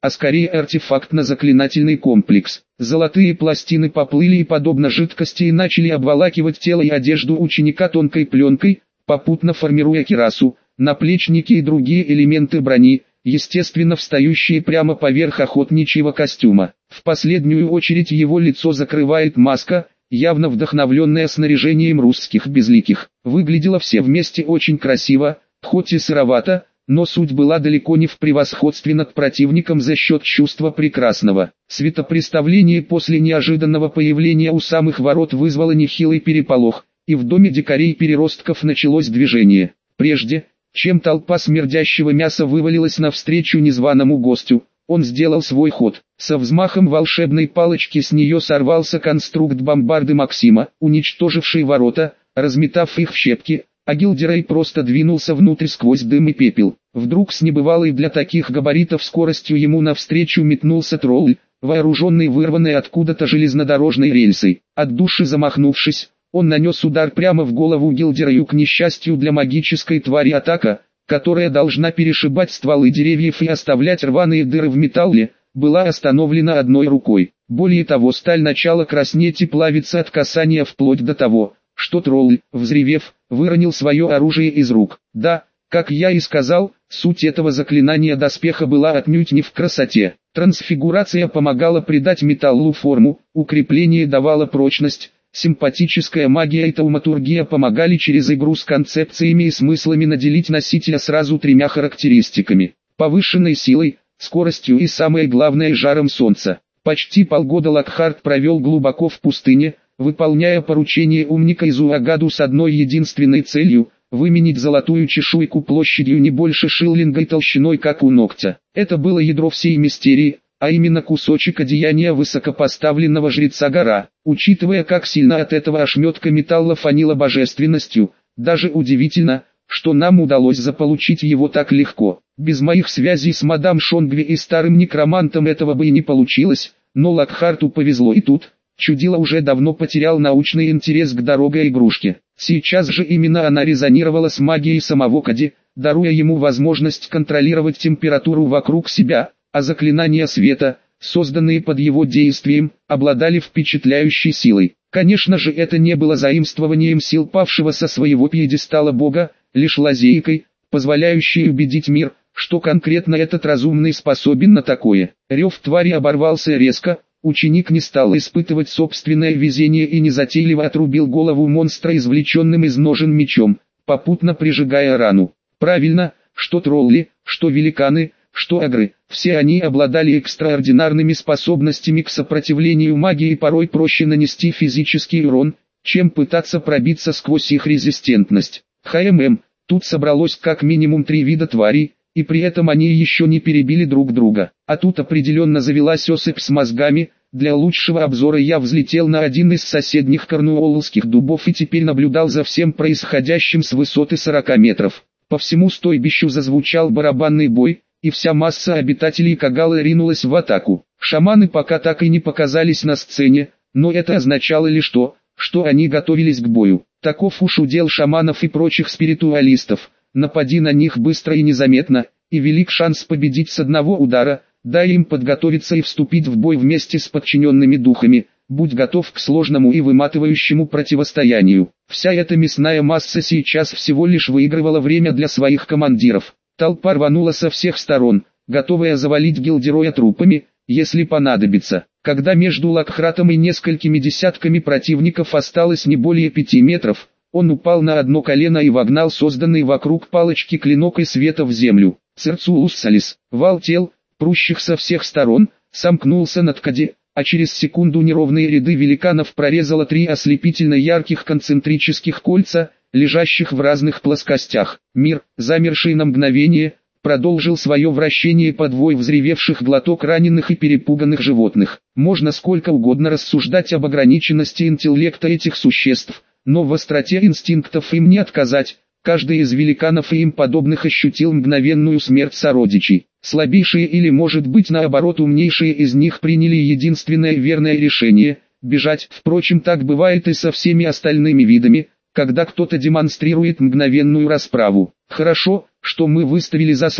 а скорее артефактно-заклинательный комплекс. Золотые пластины поплыли и подобно жидкости начали обволакивать тело и одежду ученика тонкой пленкой, попутно формируя кирасу, наплечники и другие элементы брони, естественно встающие прямо поверх охотничьего костюма. В последнюю очередь его лицо закрывает маска, явно вдохновленная снаряжением русских безликих. Выглядело все вместе очень красиво, хоть и сыровато, но суть была далеко не в превосходстве над противником за счет чувства прекрасного. Светопреставление после неожиданного появления у самых ворот вызвало нехилый переполох, и в доме дикарей-переростков началось движение. Прежде, чем толпа смердящего мяса вывалилась навстречу незваному гостю, он сделал свой ход. Со взмахом волшебной палочки с нее сорвался конструкт бомбарды Максима, уничтоживший ворота, разметав их в щепки, а Гилдерей просто двинулся внутрь сквозь дым и пепел. Вдруг с небывалой для таких габаритов скоростью ему навстречу метнулся тролль, вооруженный вырванной откуда-то железнодорожной рельсой. От души замахнувшись, он нанес удар прямо в голову Гилдерею. К несчастью для магической твари атака, которая должна перешибать стволы деревьев и оставлять рваные дыры в металле, была остановлена одной рукой. Более того, сталь начала краснеть и плавиться от касания вплоть до того, что тролль, взревев, выронил свое оружие из рук. Да, как я и сказал, суть этого заклинания доспеха была отнюдь не в красоте. Трансфигурация помогала придать металлу форму, укрепление давало прочность, симпатическая магия и тауматургия помогали через игру с концепциями и смыслами наделить носителя сразу тремя характеристиками: повышенной силой, скоростью и, самое главное, жаром солнца. Почти полгода Локхарт провел глубоко в пустыне, выполняя поручение умника из Уагаду с одной единственной целью – выменить золотую чешуйку площадью не больше шиллинга и толщиной как у ногтя. Это было ядро всей мистерии, а именно кусочек одеяния высокопоставленного жреца Гора. Учитывая, как сильно от этого ошметка металла фанило божественностью, даже удивительно, что нам удалось заполучить его так легко. Без моих связей с мадам Шонгви и старым некромантом этого бы и не получилось, но Локхарту повезло и тут. Чудило уже давно потерял научный интерес к дорогой игрушке. Сейчас же именно она резонировала с магией самого Кади, даруя ему возможность контролировать температуру вокруг себя, а заклинания света, созданные под его действием, обладали впечатляющей силой. Конечно же, это не было заимствованием сил павшего со своего пьедестала бога, лишь лазейкой, позволяющей убедить мир, что конкретно этот разумный способен на такое. Рев твари оборвался резко. Ученик не стал испытывать собственное везение и незатейливо отрубил голову монстра извлеченным из ножен мечом, попутно прижигая рану. Правильно, что тролли, что великаны, что агры, все они обладали экстраординарными способностями к сопротивлению магии, и порой проще нанести физический урон, чем пытаться пробиться сквозь их резистентность. ХММ, тут собралось как минимум три вида тварей, и при этом они еще не перебили друг друга. А тут определенно завелась особь с мозгами. Для лучшего обзора я взлетел на один из соседних корнуоллских дубов и теперь наблюдал за всем происходящим с высоты сорока метров. По всему стойбищу зазвучал барабанный бой, и вся масса обитателей Кагалы ринулась в атаку. Шаманы пока так и не показались на сцене, но это означало лишь то, что они готовились к бою. Таков уж удел шаманов и прочих спиритуалистов. Напади на них быстро и незаметно, и велик шанс победить с одного удара. Дай им подготовиться и вступить в бой вместе с подчиненными духами, будь готов к сложному и выматывающему противостоянию. Вся эта мясная масса сейчас всего лишь выигрывала время для своих командиров. Толпа рванула со всех сторон, готовая завалить Гилдероя трупами, если понадобится. Когда между Локхратом и несколькими десятками противников осталось не более пяти метров, он упал на одно колено и вогнал созданный вокруг палочки клинок из света в землю. Церцулус Салис, вал тел, прущих со всех сторон, сомкнулся над Кади, а через секунду неровные ряды великанов прорезало три ослепительно ярких концентрических кольца, лежащих в разных плоскостях. Мир, замерший на мгновение, продолжил свое вращение под вой взревевших глоток раненых и перепуганных животных. Можно сколько угодно рассуждать об ограниченности интеллекта этих существ, но в остроте инстинктов им не отказать. Каждый из великанов и им подобных ощутил мгновенную смерть сородичей. Слабейшие или, может быть, наоборот, умнейшие из них приняли единственное верное решение – бежать. Впрочем, так бывает и со всеми остальными видами, когда кто-то демонстрирует мгновенную расправу. Хорошо, что мы выставили заслон,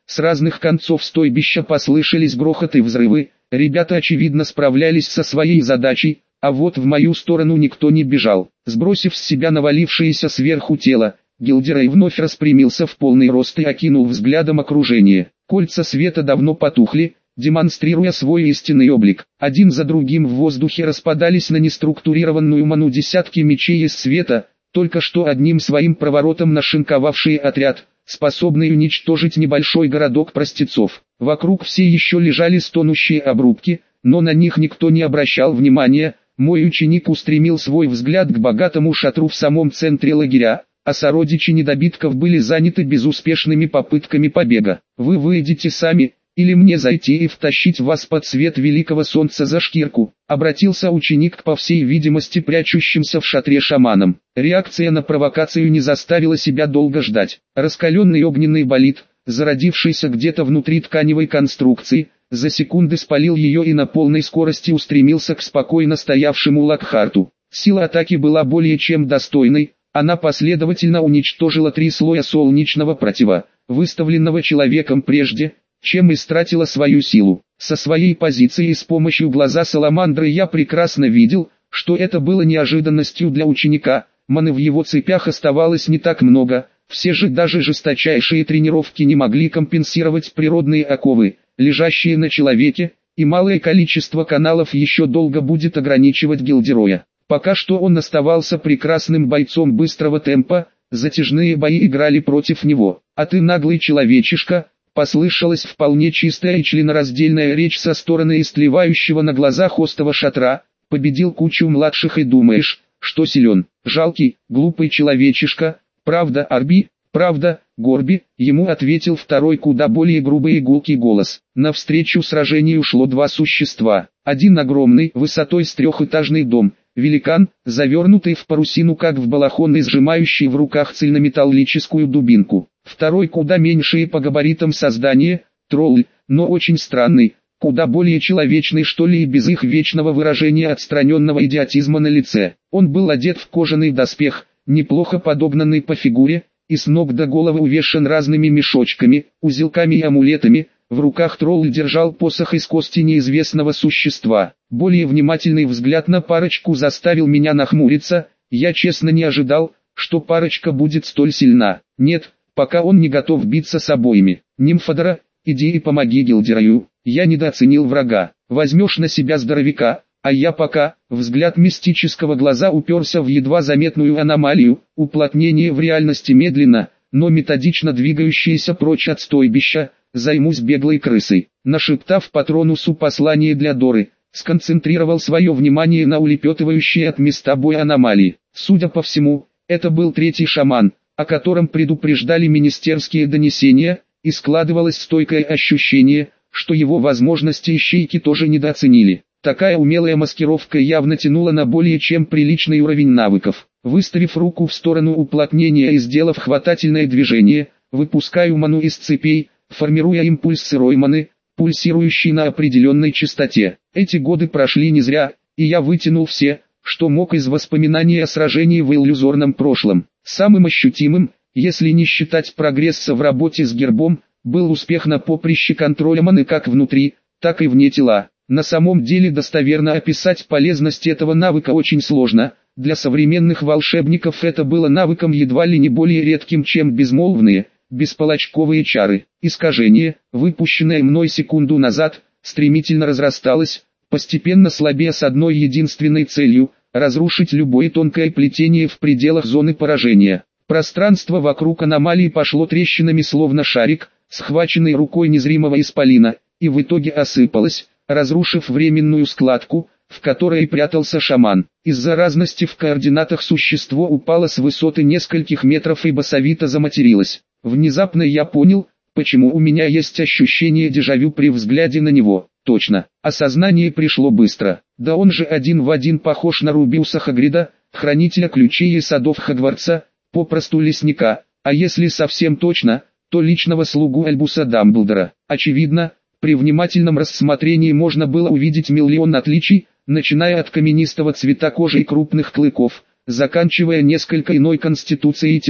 С разных концов стойбища послышались грохот и взрывы. Ребята очевидно справлялись со своей задачей, а вот в мою сторону никто не бежал. Сбросив с себя навалившееся сверху тело, Гилдерей вновь распрямился в полный рост и окинул взглядом окружение. Кольца света давно потухли, демонстрируя свой истинный облик. Один за другим в воздухе распадались на неструктурированную ману десятки мечей из света, только что одним своим проворотом нашинковавшие отряд, способный уничтожить небольшой городок простецов. Вокруг все еще лежали стонущие обрубки, но на них никто не обращал внимания. Мой ученик устремил свой взгляд к богатому шатру в самом центре лагеря, а сородичи недобитков были заняты безуспешными попытками побега. «Вы выйдете сами, или мне зайти и втащить вас под свет великого солнца за шкирку», обратился ученик к по всей видимости прячущимся в шатре шаманам. Реакция на провокацию не заставила себя долго ждать. Раскаленный огненный болид, зародившийся где-то внутри тканевой конструкции, за секунды спалил ее и на полной скорости устремился к спокойно стоявшему Локхарту. Сила атаки была более чем достойной. Она последовательно уничтожила три слоя солнечного протива, выставленного человеком прежде, чем истратила свою силу. Со своей позиции и с помощью глаза Саламандры я прекрасно видел, что это было неожиданностью для ученика. Маны в его цепях оставалось не так много, все же даже жесточайшие тренировки не могли компенсировать природные оковы, лежащие на человеке, и малое количество каналов еще долго будет ограничивать Гилдероя. Пока что он оставался прекрасным бойцом быстрого темпа, затяжные бои играли против него. «А ты наглый человечишка», послышалась вполне чистая и членораздельная речь со стороны истлевающего на глазах остова шатра. «Победил кучу младших и думаешь, что силен, жалкий, глупый человечишка, правда, Арби, правда, Горби?» Ему ответил второй куда более грубый и гулкий голос. Навстречу сражению шло два существа. Один огромный, высотой с трехэтажный дом, великан, завернутый в парусину как в балахон и сжимающий в руках цельнометаллическую дубинку. Второй куда меньшее по габаритам создание, тролль, но очень странный, куда более человечный что ли и без их вечного выражения отстраненного идиотизма на лице. Он был одет в кожаный доспех, неплохо подогнанный по фигуре, и с ног до головы увешан разными мешочками, узелками и амулетами. В руках тролль держал посох из кости неизвестного существа. Более внимательный взгляд на парочку заставил меня нахмуриться. Я честно не ожидал, что парочка будет столь сильна. Нет, пока он не готов биться с обоими. Нимфодора, иди и помоги Гилдерою. Я недооценил врага. Возьмешь на себя здоровяка, а я пока... Взгляд мистического глаза уперся в едва заметную аномалию, уплотнение в реальности медленно, но методично двигающееся прочь от стойбища. Займусь беглой крысой. Нашептав Патронусу послание для Доры, сконцентрировал свое внимание на улепетывающей от места боя аномалии. Судя по всему, это был третий шаман, о котором предупреждали министерские донесения, и складывалось стойкое ощущение, что его возможности ищейки тоже недооценили. Такая умелая маскировка явно тянула на более чем приличный уровень навыков. Выставив руку в сторону уплотнения и сделав хватательное движение, выпускаю ману из цепей, формируя импульс сырой маны, пульсирующий на определенной частоте. Эти годы прошли не зря, и я вытянул все, что мог из воспоминаний о сражении в иллюзорном прошлом. Самым ощутимым, если не считать прогресса в работе с гербом, был успех на поприще контроля маны как внутри, так и вне тела. На самом деле достоверно описать полезность этого навыка очень сложно. Для современных волшебников это было навыком едва ли не более редким, чем безмолвные, бесполочковые чары. Искажение, выпущенное мной секунду назад, стремительно разрасталось, постепенно слабея с одной единственной целью – разрушить любое тонкое плетение в пределах зоны поражения. Пространство вокруг аномалии пошло трещинами словно шарик, схваченный рукой незримого исполина, и в итоге осыпалось, разрушив временную складку, в которой прятался шаман. Из-за разности в координатах существо упало с высоты нескольких метров и басовито заматерилось. Внезапно я понял, почему у меня есть ощущение дежавю при взгляде на него. Точно, осознание пришло быстро. Да он же один в один похож на Рубиуса Хагрида, хранителя ключей и садов Хогвартса, попросту лесника, а если совсем точно, то личного слугу Альбуса Дамблдора. Очевидно, при внимательном рассмотрении можно было увидеть миллион отличий, начиная от каменистого цвета кожи и крупных клыков, заканчивая несколько иной конституцией тела.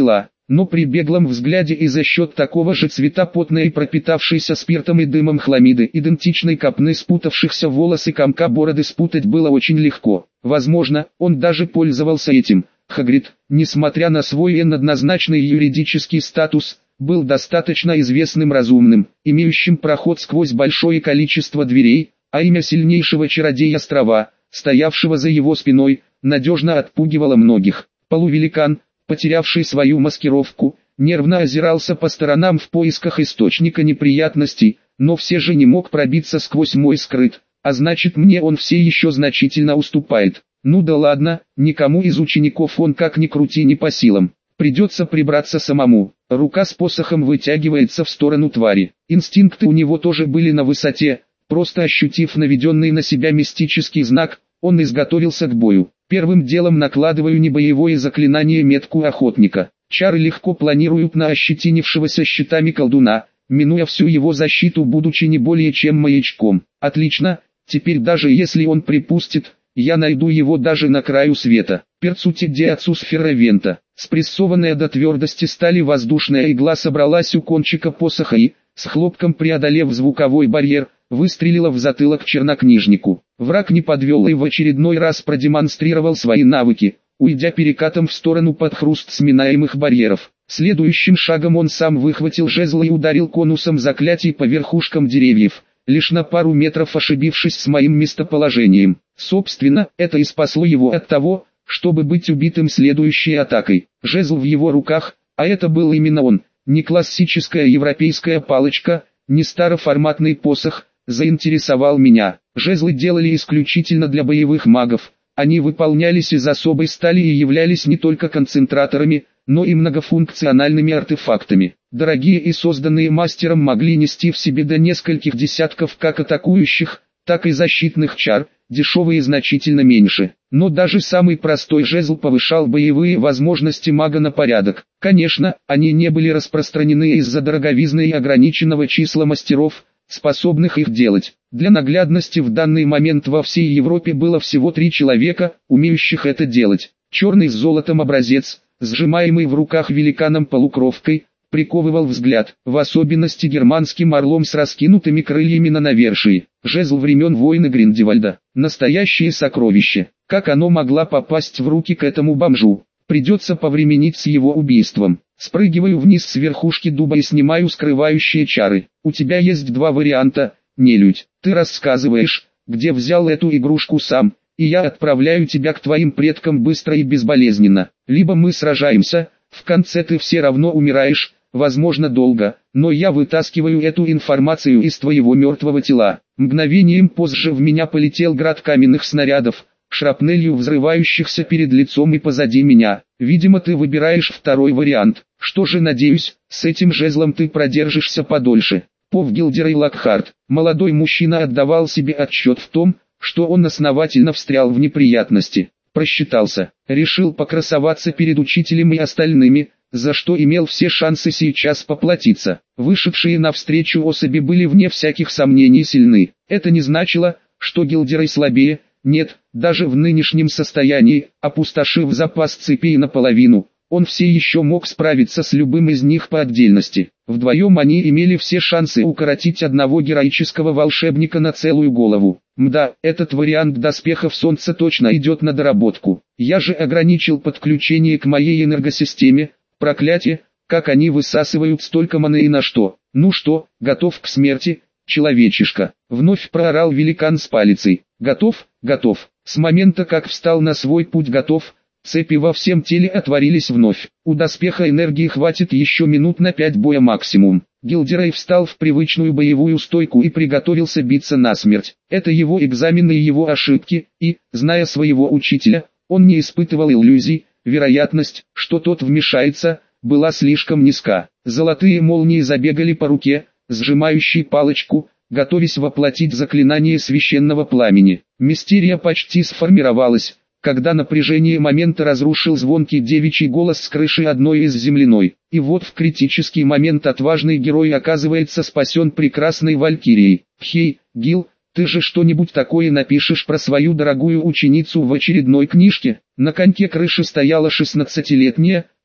но при беглом взгляде и за счет такого же цвета потной и пропитавшейся спиртом и дымом хламиды идентичной копны спутавшихся волос и комка бороды спутать было очень легко. Возможно, он даже пользовался этим. Хагрид, несмотря на свой неоднозначный юридический статус, был достаточно известным разумным, имеющим проход сквозь большое количество дверей, а имя сильнейшего чародея острова, стоявшего за его спиной, надежно отпугивало многих. Полувеликан, потерявший свою маскировку, нервно озирался по сторонам в поисках источника неприятностей, но все же не мог пробиться сквозь мой скрыт, а значит мне он все еще значительно уступает. Ну да ладно, никому из учеников он как ни крути не по силам. Придется прибраться самому. Рука с посохом вытягивается в сторону твари. Инстинкты у него тоже были на высоте. Просто ощутив наведенный на себя мистический знак, он изготовился к бою. Первым делом накладываю небоевое заклинание метку охотника. Чары легко планируют на ощетинившегося щитами колдуна, минуя всю его защиту, будучи не более чем маячком. Отлично, теперь даже если он припустит, я найду его даже на краю света. Перцути диацус ферровента. Спрессованная до твердости стали воздушная игла собралась у кончика посоха и, с хлопком преодолев звуковой барьер, выстрелила в затылок чернокнижнику. Враг не подвел и в очередной раз продемонстрировал свои навыки, уйдя перекатом в сторону под хруст сминаемых барьеров. Следующим шагом он сам выхватил жезл и ударил конусом заклятий по верхушкам деревьев, лишь на пару метров ошибившись с моим местоположением. Собственно, это и спасло его от того, чтобы быть убитым следующей атакой. Жезл в его руках, а это был именно он, не классическая европейская палочка, не староформатный посох, заинтересовал меня. Жезлы делали исключительно для боевых магов, они выполнялись из особой стали и являлись не только концентраторами, но и многофункциональными артефактами. Дорогие и созданные мастером могли нести в себе до нескольких десятков как атакующих, так и защитных чар, дешевые значительно меньше. Но даже самый простой жезл повышал боевые возможности мага на порядок. Конечно, они не были распространены из-за дороговизны и ограниченного числа мастеров, способных их делать. Для наглядности в данный момент во всей Европе было всего три человека, умеющих это делать. Черный с золотом образец, сжимаемый в руках великаном-полукровкой, приковывал взгляд, в особенности германским орлом с раскинутыми крыльями на навершии. Жезл времен войны Гриндевальда. Настоящее сокровище. Как оно могло попасть в руки к этому бомжу? Придется повременить с его убийством. Спрыгиваю вниз с верхушки дуба и снимаю скрывающие чары. У тебя есть два варианта, нелюдь. Ты рассказываешь, где взял эту игрушку сам, и я отправляю тебя к твоим предкам быстро и безболезненно. Либо мы сражаемся, в конце ты все равно умираешь, возможно долго, но я вытаскиваю эту информацию из твоего мертвого тела. Мгновением позже в меня полетел град каменных снарядов, шрапнелью взрывающихся перед лицом и позади меня. Видимо, ты выбираешь второй вариант. Что же, надеюсь, с этим жезлом ты продержишься подольше. Пов Гилдерей Локхарт. Молодой мужчина отдавал себе отчет в том, что он основательно встрял в неприятности. Просчитался, решил покрасоваться перед учителем и остальными, за что имел все шансы сейчас поплатиться. Вышедшие навстречу особи были вне всяких сомнений сильны. Это не значило, что Гилдерей слабее. Нет, даже в нынешнем состоянии, опустошив запас цепей наполовину, он все еще мог справиться с любым из них по отдельности. Вдвоем они имели все шансы укоротить одного героического волшебника на целую голову. Мда, этот вариант доспехов солнца точно идет на доработку. Я же ограничил подключение к моей энергосистеме. Проклятие, как они высасывают столько маны и на что. Ну что, готов к смерти, человечишка? Вновь проорал великан с палицей. Готов, готов. С момента как встал на свой путь готов, цепи во всем теле отворились вновь. У доспеха энергии хватит еще минут на пять боя максимум. Гилдерей встал в привычную боевую стойку и приготовился биться насмерть. Это его экзамены и его ошибки, и, зная своего учителя, он не испытывал иллюзий. Вероятность, что тот вмешается, была слишком низка. Золотые молнии забегали по руке, сжимающей палочку, готовясь воплотить заклинание священного пламени. Мистерия почти сформировалась, когда напряжение момента разрушил звонкий девичий голос с крыши одной из земляной. И вот в критический момент отважный герой оказывается спасен прекрасной валькирией. «Хей, Гил, ты же что-нибудь такое напишешь про свою дорогую ученицу в очередной книжке?» На коньке крыши стояла шестнадцатилетняя,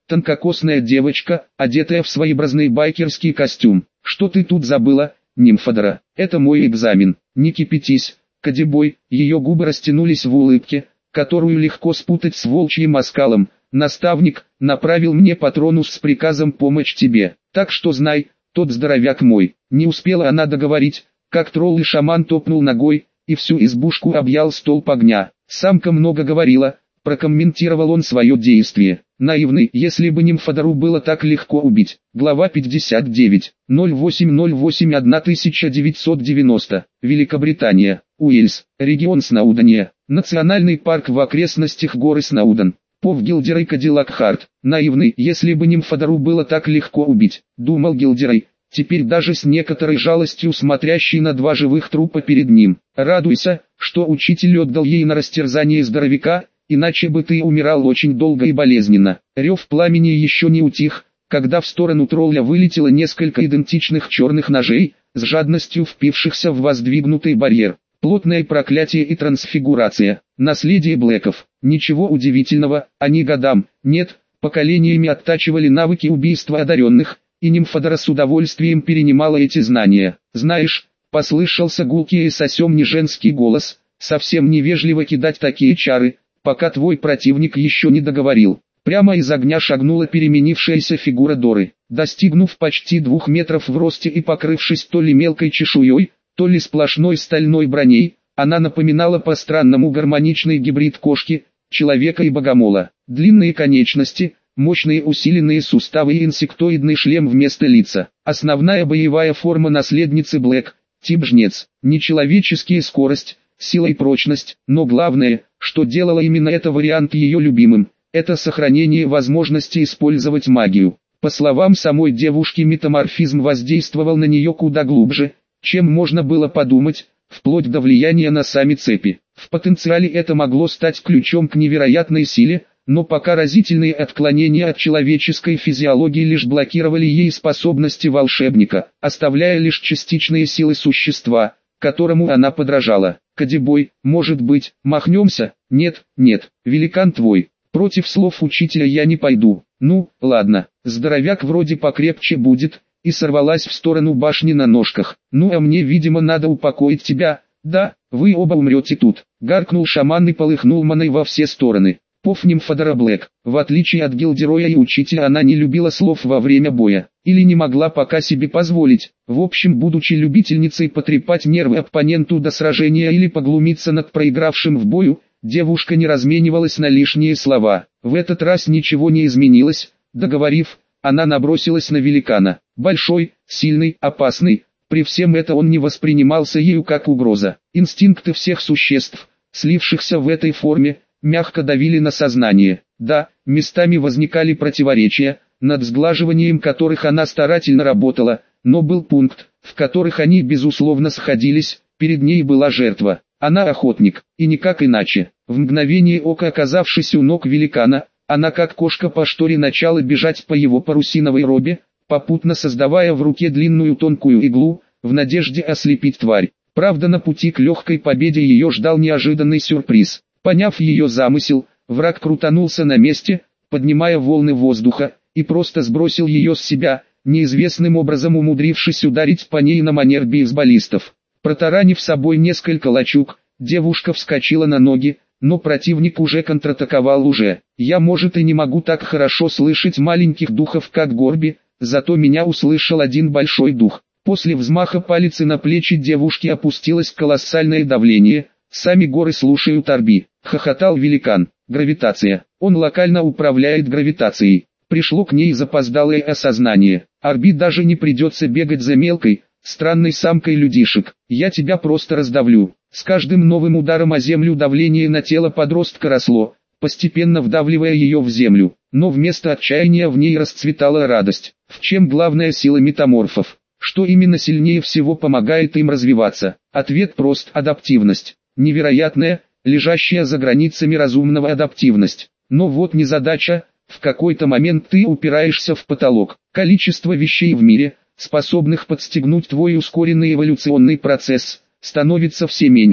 Тонкокосная девочка, одетая в своеобразный байкерский костюм. Что ты тут забыла, Нимфодора? Это мой экзамен. Не кипятись, Кадебой. Ее губы растянулись в улыбке, которую легко спутать с волчьим оскалом. Наставник направил мне патронус с приказом помочь тебе. Так что знай, тот здоровяк мой. Не успела она договорить, как тролл и шаман топнул ногой, и всю избушку объял столб огня. Самка много говорила, прокомментировал он свое действие. Наивный, если бы Нимфодору было так легко убить. Глава пятьдесят девять. ноль восемь ноль восемь тысяча девятьсот девяносто. Великобритания. Уэльс. Регион Сноудения. Национальный парк в окрестностях горы Сноуден. Пов Гилдерей Кадиллак-Харт. Наивный, если бы Нимфодору было так легко убить, думал Гилдерей, теперь даже с некоторой жалостью смотрящий на два живых трупа перед ним. Радуйся, что учитель отдал ей на растерзание здоровяка, иначе бы ты умирал очень долго и болезненно. Рев пламени еще не утих, когда в сторону тролля вылетело несколько идентичных черных ножей, с жадностью впившихся в воздвигнутый барьер. Плотное проклятие и трансфигурация. Наследие Блэков. Ничего удивительного, они годам, нет, поколениями оттачивали навыки убийства одаренных, и Нимфодора с удовольствием перенимала эти знания. Знаешь, послышался гулкий и совсем не женский голос, совсем невежливо кидать такие чары, пока твой противник еще не договорил. Прямо из огня шагнула переменившаяся фигура Доры. Достигнув почти двух метров в росте и покрывшись то ли мелкой чешуей, то ли сплошной стальной броней, она напоминала по-странному гармоничный гибрид кошки, человека и богомола. Длинные конечности, мощные усиленные суставы и инсектоидный шлем вместо лица. Основная боевая форма наследницы Блэк, тип жнец. Нечеловеческая скорость, сила и прочность, но главное, что делало именно это вариант ее любимым, это сохранение возможности использовать магию. По словам самой девушки, метаморфизм воздействовал на нее куда глубже, чем можно было подумать, вплоть до влияния на сами цепи. В потенциале это могло стать ключом к невероятной силе, но пока разительные отклонения от человеческой физиологии лишь блокировали ей способности волшебника, оставляя лишь частичные силы существа, которому она подражала. Кадебой, может быть, махнемся? Нет, нет, великан твой. Против слов учителя я не пойду. Ну, ладно, здоровяк вроде покрепче будет, и сорвалась в сторону башни на ножках. Ну а мне, видимо, надо упокоить тебя. Да, вы оба умрете тут. Гаркнул шаман и полыхнул маной во все стороны. Пов Нимфодора Блэк. В отличие от Гилдероя и учителя, она не любила слов во время боя, или не могла пока себе позволить. В общем, будучи любительницей потрепать нервы оппоненту до сражения или поглумиться над проигравшим в бою, девушка не разменивалась на лишние слова. В этот раз ничего не изменилось. Договорив, она набросилась на великана. Большой, сильный, опасный. При всем этом он не воспринимался ею как угроза. Инстинкты всех существ, слившихся в этой форме, мягко давили на сознание. Да, местами возникали противоречия, над сглаживанием которых она старательно работала, но был пункт, в которых они безусловно сходились, перед ней была жертва. Она охотник, и никак иначе. В мгновение ока, оказавшись у ног великана, она как кошка по шторе начала бежать по его парусиновой робе, попутно создавая в руке длинную тонкую иглу, в надежде ослепить тварь. Правда, на пути к легкой победе ее ждал неожиданный сюрприз. Поняв ее замысел, враг крутанулся на месте, поднимая волны воздуха, и просто сбросил ее с себя, неизвестным образом умудрившись ударить по ней на манер бейсболистов. Протаранив собой несколько лачуг, девушка вскочила на ноги, но противник уже контратаковал уже. Я, может, и не могу так хорошо слышать маленьких духов, как Горби, зато меня услышал один большой дух. После взмаха палицы на плечи девушки опустилось колоссальное давление, сами горы слушают Арби. Хохотал великан. Гравитация. Он локально управляет гравитацией. Пришло к ней запоздалое осознание. Арби даже не придется бегать за мелкой, странной самкой людишек. Я тебя просто раздавлю. С каждым новым ударом о землю давление на тело подростка росло, постепенно вдавливая ее в землю. Но вместо отчаяния в ней расцветала радость. В чем главная сила метаморфов? Что именно сильнее всего помогает им развиваться? Ответ прост: адаптивность. Невероятная, лежащая за границами разумного адаптивность. Но вот незадача, в какой-то момент ты упираешься в потолок. Количество вещей в мире, способных подстегнуть твой ускоренный эволюционный процесс, становится все меньше,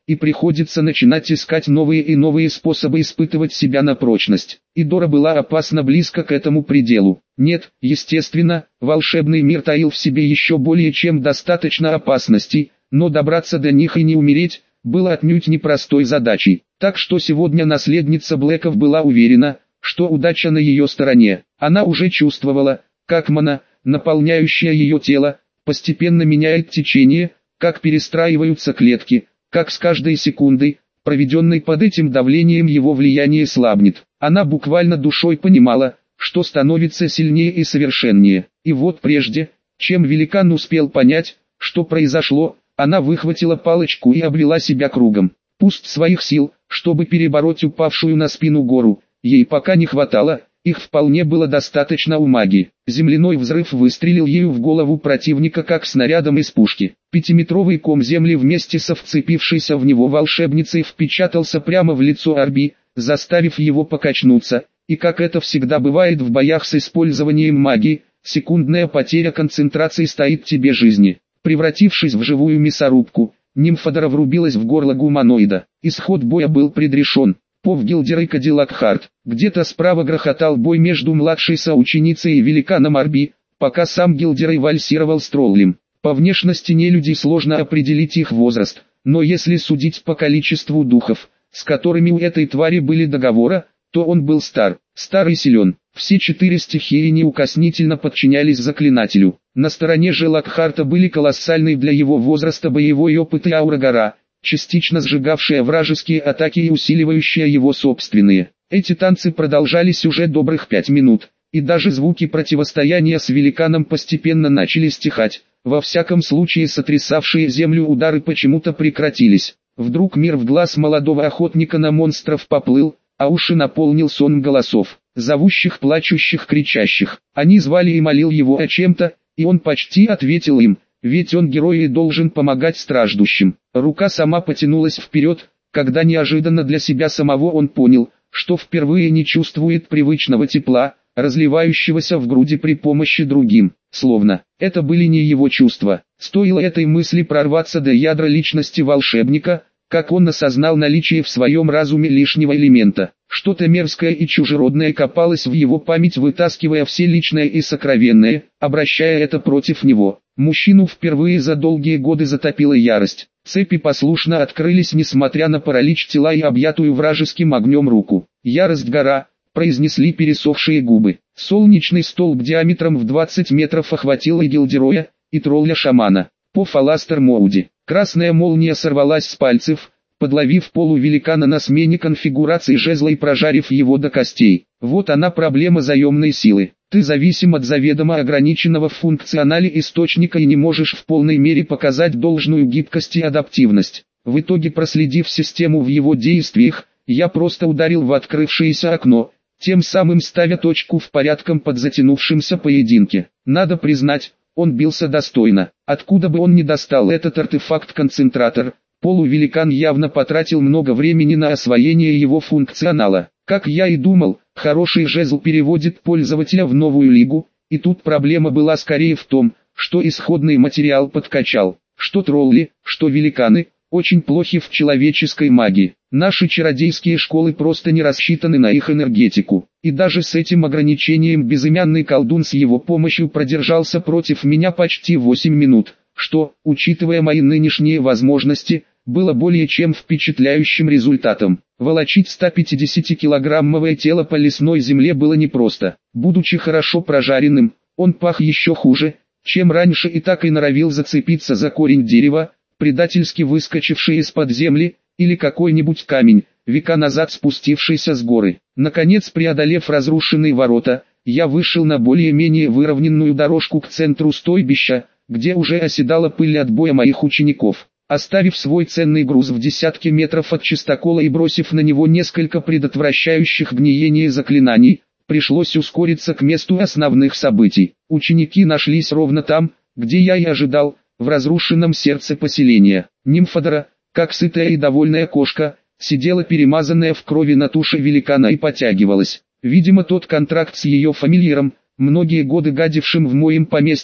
и приходится начинать искать новые и новые способы испытывать себя на прочность. И Дора была опасно близко к этому пределу. Нет, естественно, волшебный мир таил в себе еще более чем достаточно опасностей, но добраться до них и не умереть, было отнюдь непростой задачей. Так что сегодня наследница Блэков была уверена, что удача на ее стороне. Она уже чувствовала, как мана, наполняющая ее тело, постепенно меняет течение, как перестраиваются клетки, как с каждой секундой, проведенной под этим давлением, его влияние слабнет. Она буквально душой понимала, что становится сильнее и совершеннее. И вот прежде, чем великан успел понять, что произошло, она выхватила палочку и обвела себя кругом. Пусть своих сил, чтобы перебороть упавшую на спину гору, ей пока не хватало, их вполне было достаточно у магии. Земляной взрыв выстрелил ею в голову противника как снарядом из пушки. Пятиметровый ком земли вместе со вцепившейся в него волшебницей впечатался прямо в лицо Арби, заставив его покачнуться, и как это всегда бывает в боях с использованием магии, секундная потеря концентрации стоит тебе жизни. Превратившись в живую мясорубку, Нимфодора врубилась в горло гуманоида. Исход боя был предрешен. Повгилдер и Кадиллак Харт. Где-то справа грохотал бой между младшей соученицей и великаном Арби, пока сам Гилдерей вальсировал с троллем. По внешности нелюдей сложно определить их возраст, но если судить по количеству духов, с которыми у этой твари были договора, то он был стар, стар и силен. Все четыре стихии неукоснительно подчинялись заклинателю. На стороне же Лакхарта были колоссальные для его возраста боевой опыт и аура гора, частично сжигавшая вражеские атаки и усиливающая его собственные. Эти танцы продолжались уже добрых пять минут, и даже звуки противостояния с великаном постепенно начали стихать. Во всяком случае сотрясавшие землю удары почему-то прекратились. Вдруг мир в глаз молодого охотника на монстров поплыл, а уши наполнил сон голосов, зовущих, плачущих, кричащих. Они звали и молил его о чем-то, и он почти ответил им, ведь он герой и должен помогать страждущим. Рука сама потянулась вперед, когда неожиданно для себя самого он понял, что впервые не чувствует привычного тепла, разливающегося в груди при помощи другим, словно это были не его чувства. Стоило этой мысли прорваться до ядра личности волшебника, как он осознал наличие в своем разуме лишнего элемента. Что-то мерзкое и чужеродное копалось в его память, вытаскивая все личное и сокровенное, обращая это против него. Мужчину впервые за долгие годы затопила ярость. Цепи послушно открылись, несмотря на паралич тела и объятую вражеским огнем руку. «Ярость гора», — произнесли пересохшие губы. Солнечный столб диаметром в двадцать метров охватил и Гилдероя, и тролля-шамана. По Фаластер Моуди. Красная молния сорвалась с пальцев, подловив полувеликана на смене конфигурации жезла и прожарив его до костей. Вот она проблема заемной силы. Ты зависим от заведомо ограниченного в функционале источника и не можешь в полной мере показать должную гибкость и адаптивность. В итоге, проследив систему в его действиях, я просто ударил в открывшееся окно, тем самым ставя точку в порядком под затянувшимся поединке. Надо признать, он бился достойно. Откуда бы он ни достал этот артефакт-концентратор, полувеликан явно потратил много времени на освоение его функционала. Как я и думал, хороший жезл переводит пользователя в новую лигу, и тут проблема была скорее в том, что исходный материал подкачал. Что тролли, что великаны, очень плохи в человеческой магии. Наши чародейские школы просто не рассчитаны на их энергетику. И даже с этим ограничением безымянный колдун с его помощью продержался против меня почти восемь минут, что, учитывая мои нынешние возможности, было более чем впечатляющим результатом. Волочить сто пятидесятикилограммовое тело по лесной земле было непросто. Будучи хорошо прожаренным, он пах еще хуже, чем раньше, и так и норовил зацепиться за корень дерева, предательски выскочивший из-под земли, или какой-нибудь камень, века назад спустившийся с горы. Наконец, преодолев разрушенные ворота, я вышел на более-менее выровненную дорожку к центру стойбища, где уже оседала пыль от боя моих учеников. Оставив свой ценный груз в десятке метров от чистокола и бросив на него несколько предотвращающих гниение заклинаний, пришлось ускориться к месту основных событий. Ученики нашлись ровно там, где я и ожидал, в разрушенном сердце поселения. Нимфодора, как сытая и довольная кошка, сидела перемазанная в крови на туше великана и потягивалась. Видимо, тот контракт с ее фамильяром, многие годы гадившим в моем поместье,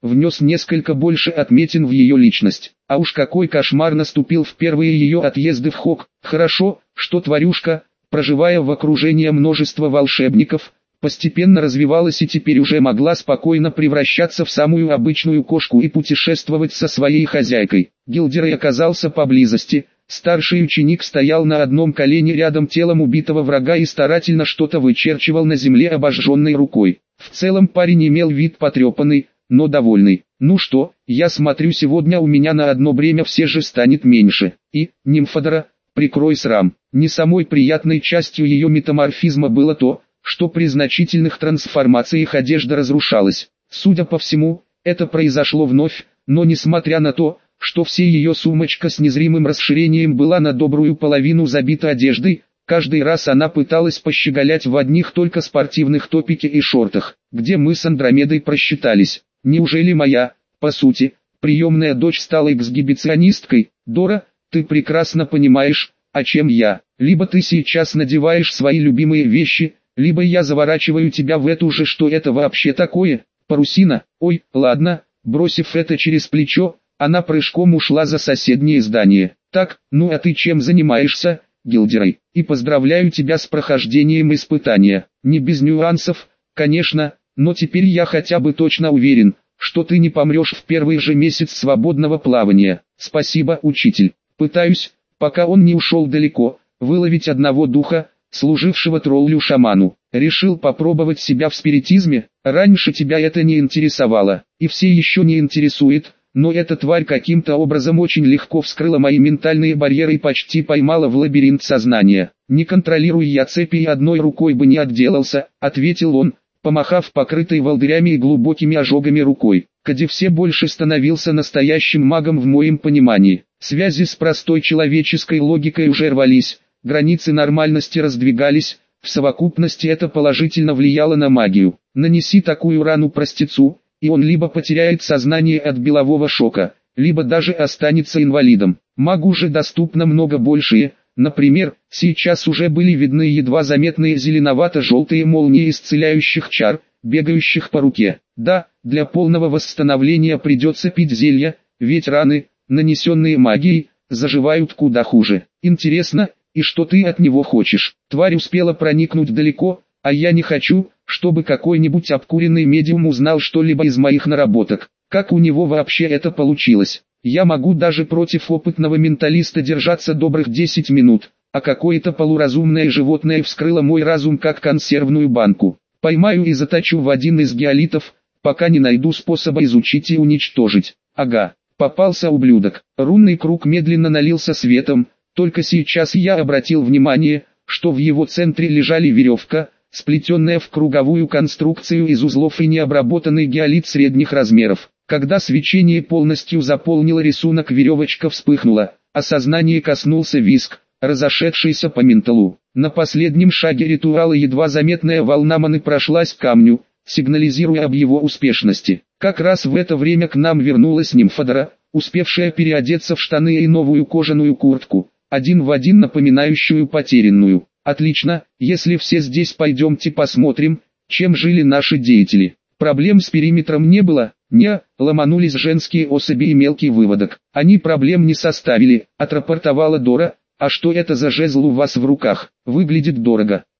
внес несколько больше отметин в ее личность. А уж какой кошмар наступил в первые ее отъезды в Хог. Хорошо, что тварюшка, проживая в окружении множества волшебников, постепенно развивалась и теперь уже могла спокойно превращаться в самую обычную кошку и путешествовать со своей хозяйкой. Гилдерей оказался поблизости. Старший ученик стоял на одном колене рядом телом убитого врага и старательно что-то вычерчивал на земле обожженной рукой. В целом парень имел вид потрепанный, но довольный. «Ну что, я смотрю, сегодня у меня на одно бремя все же станет меньше. И, Нимфодора, прикрой срам». Не самой приятной частью ее метаморфизма было то, что при значительных трансформациях одежда разрушалась. Судя по всему, это произошло вновь, но несмотря на то, что все ее сумочка с незримым расширением была на добрую половину забита одеждой, каждый раз она пыталась пощеголять в одних только спортивных топике и шортах, где мы с Андромедой просчитались. Неужели моя, по сути, приемная дочь стала эксгибиционисткой? Дора, ты прекрасно понимаешь, о чем я. Либо ты сейчас надеваешь свои любимые вещи, либо я заворачиваю тебя в эту же, что это вообще такое, парусина. Ой, ладно, бросив это через плечо, она прыжком ушла за соседнее здание. Так, ну а ты чем занимаешься, Гилдерей? И поздравляю тебя с прохождением испытания. Не без нюансов, конечно, но теперь я хотя бы точно уверен, что ты не помрешь в первый же месяц свободного плавания. Спасибо, учитель. Пытаюсь, пока он не ушел далеко, выловить одного духа, служившего троллю-шаману. Решил попробовать себя в спиритизме? Раньше тебя это не интересовало, и все еще не интересует. Но эта тварь каким-то образом очень легко вскрыла мои ментальные барьеры и почти поймала в лабиринт сознания. «Не контролируя я цепи и одной рукой бы не отделался», — ответил он, помахав покрытой волдырями и глубокими ожогами рукой. Кади все больше становился настоящим магом в моем понимании. Связи с простой человеческой логикой уже рвались, границы нормальности раздвигались, в совокупности это положительно влияло на магию. Нанеси такую рану простецу, и он либо потеряет сознание от белового шока, либо даже останется инвалидом. Магу же доступно много большее, например, сейчас уже были видны едва заметные зеленовато-желтые молнии исцеляющих чар, бегающих по руке. Да, для полного восстановления придется пить зелья, ведь раны, нанесенные магией, заживают куда хуже. Интересно, и что ты от него хочешь? Тварь успела проникнуть далеко, а я не хочу, чтобы какой-нибудь обкуренный медиум узнал что-либо из моих наработок. Как у него вообще это получилось? Я могу даже против опытного менталиста держаться добрых десять минут, а какое-то полуразумное животное вскрыло мой разум как консервную банку. Поймаю и заточу в один из геолитов, пока не найду способа изучить и уничтожить. Ага, попался ублюдок. Рунный круг медленно налился светом, только сейчас я обратил внимание, что в его центре лежали веревка, сплетенная в круговую конструкцию из узлов и необработанный геолит средних размеров. Когда свечение полностью заполнило рисунок, веревочка вспыхнула, а сознание коснулся виск, разошедшийся по менталу. На последнем шаге ритуала едва заметная волна маны прошлась к камню, сигнализируя об его успешности. Как раз в это время к нам вернулась Нимфодора, успевшая переодеться в штаны и новую кожаную куртку, один в один напоминающую потерянную. Отлично, если все здесь, пойдемте посмотрим, чем жили наши деятели. Проблем с периметром не было, не, ломанулись женские особи и мелкий выводок. Они проблем не составили, отрапортовала Дора. А что это за жезл у вас в руках? Выглядит дорого.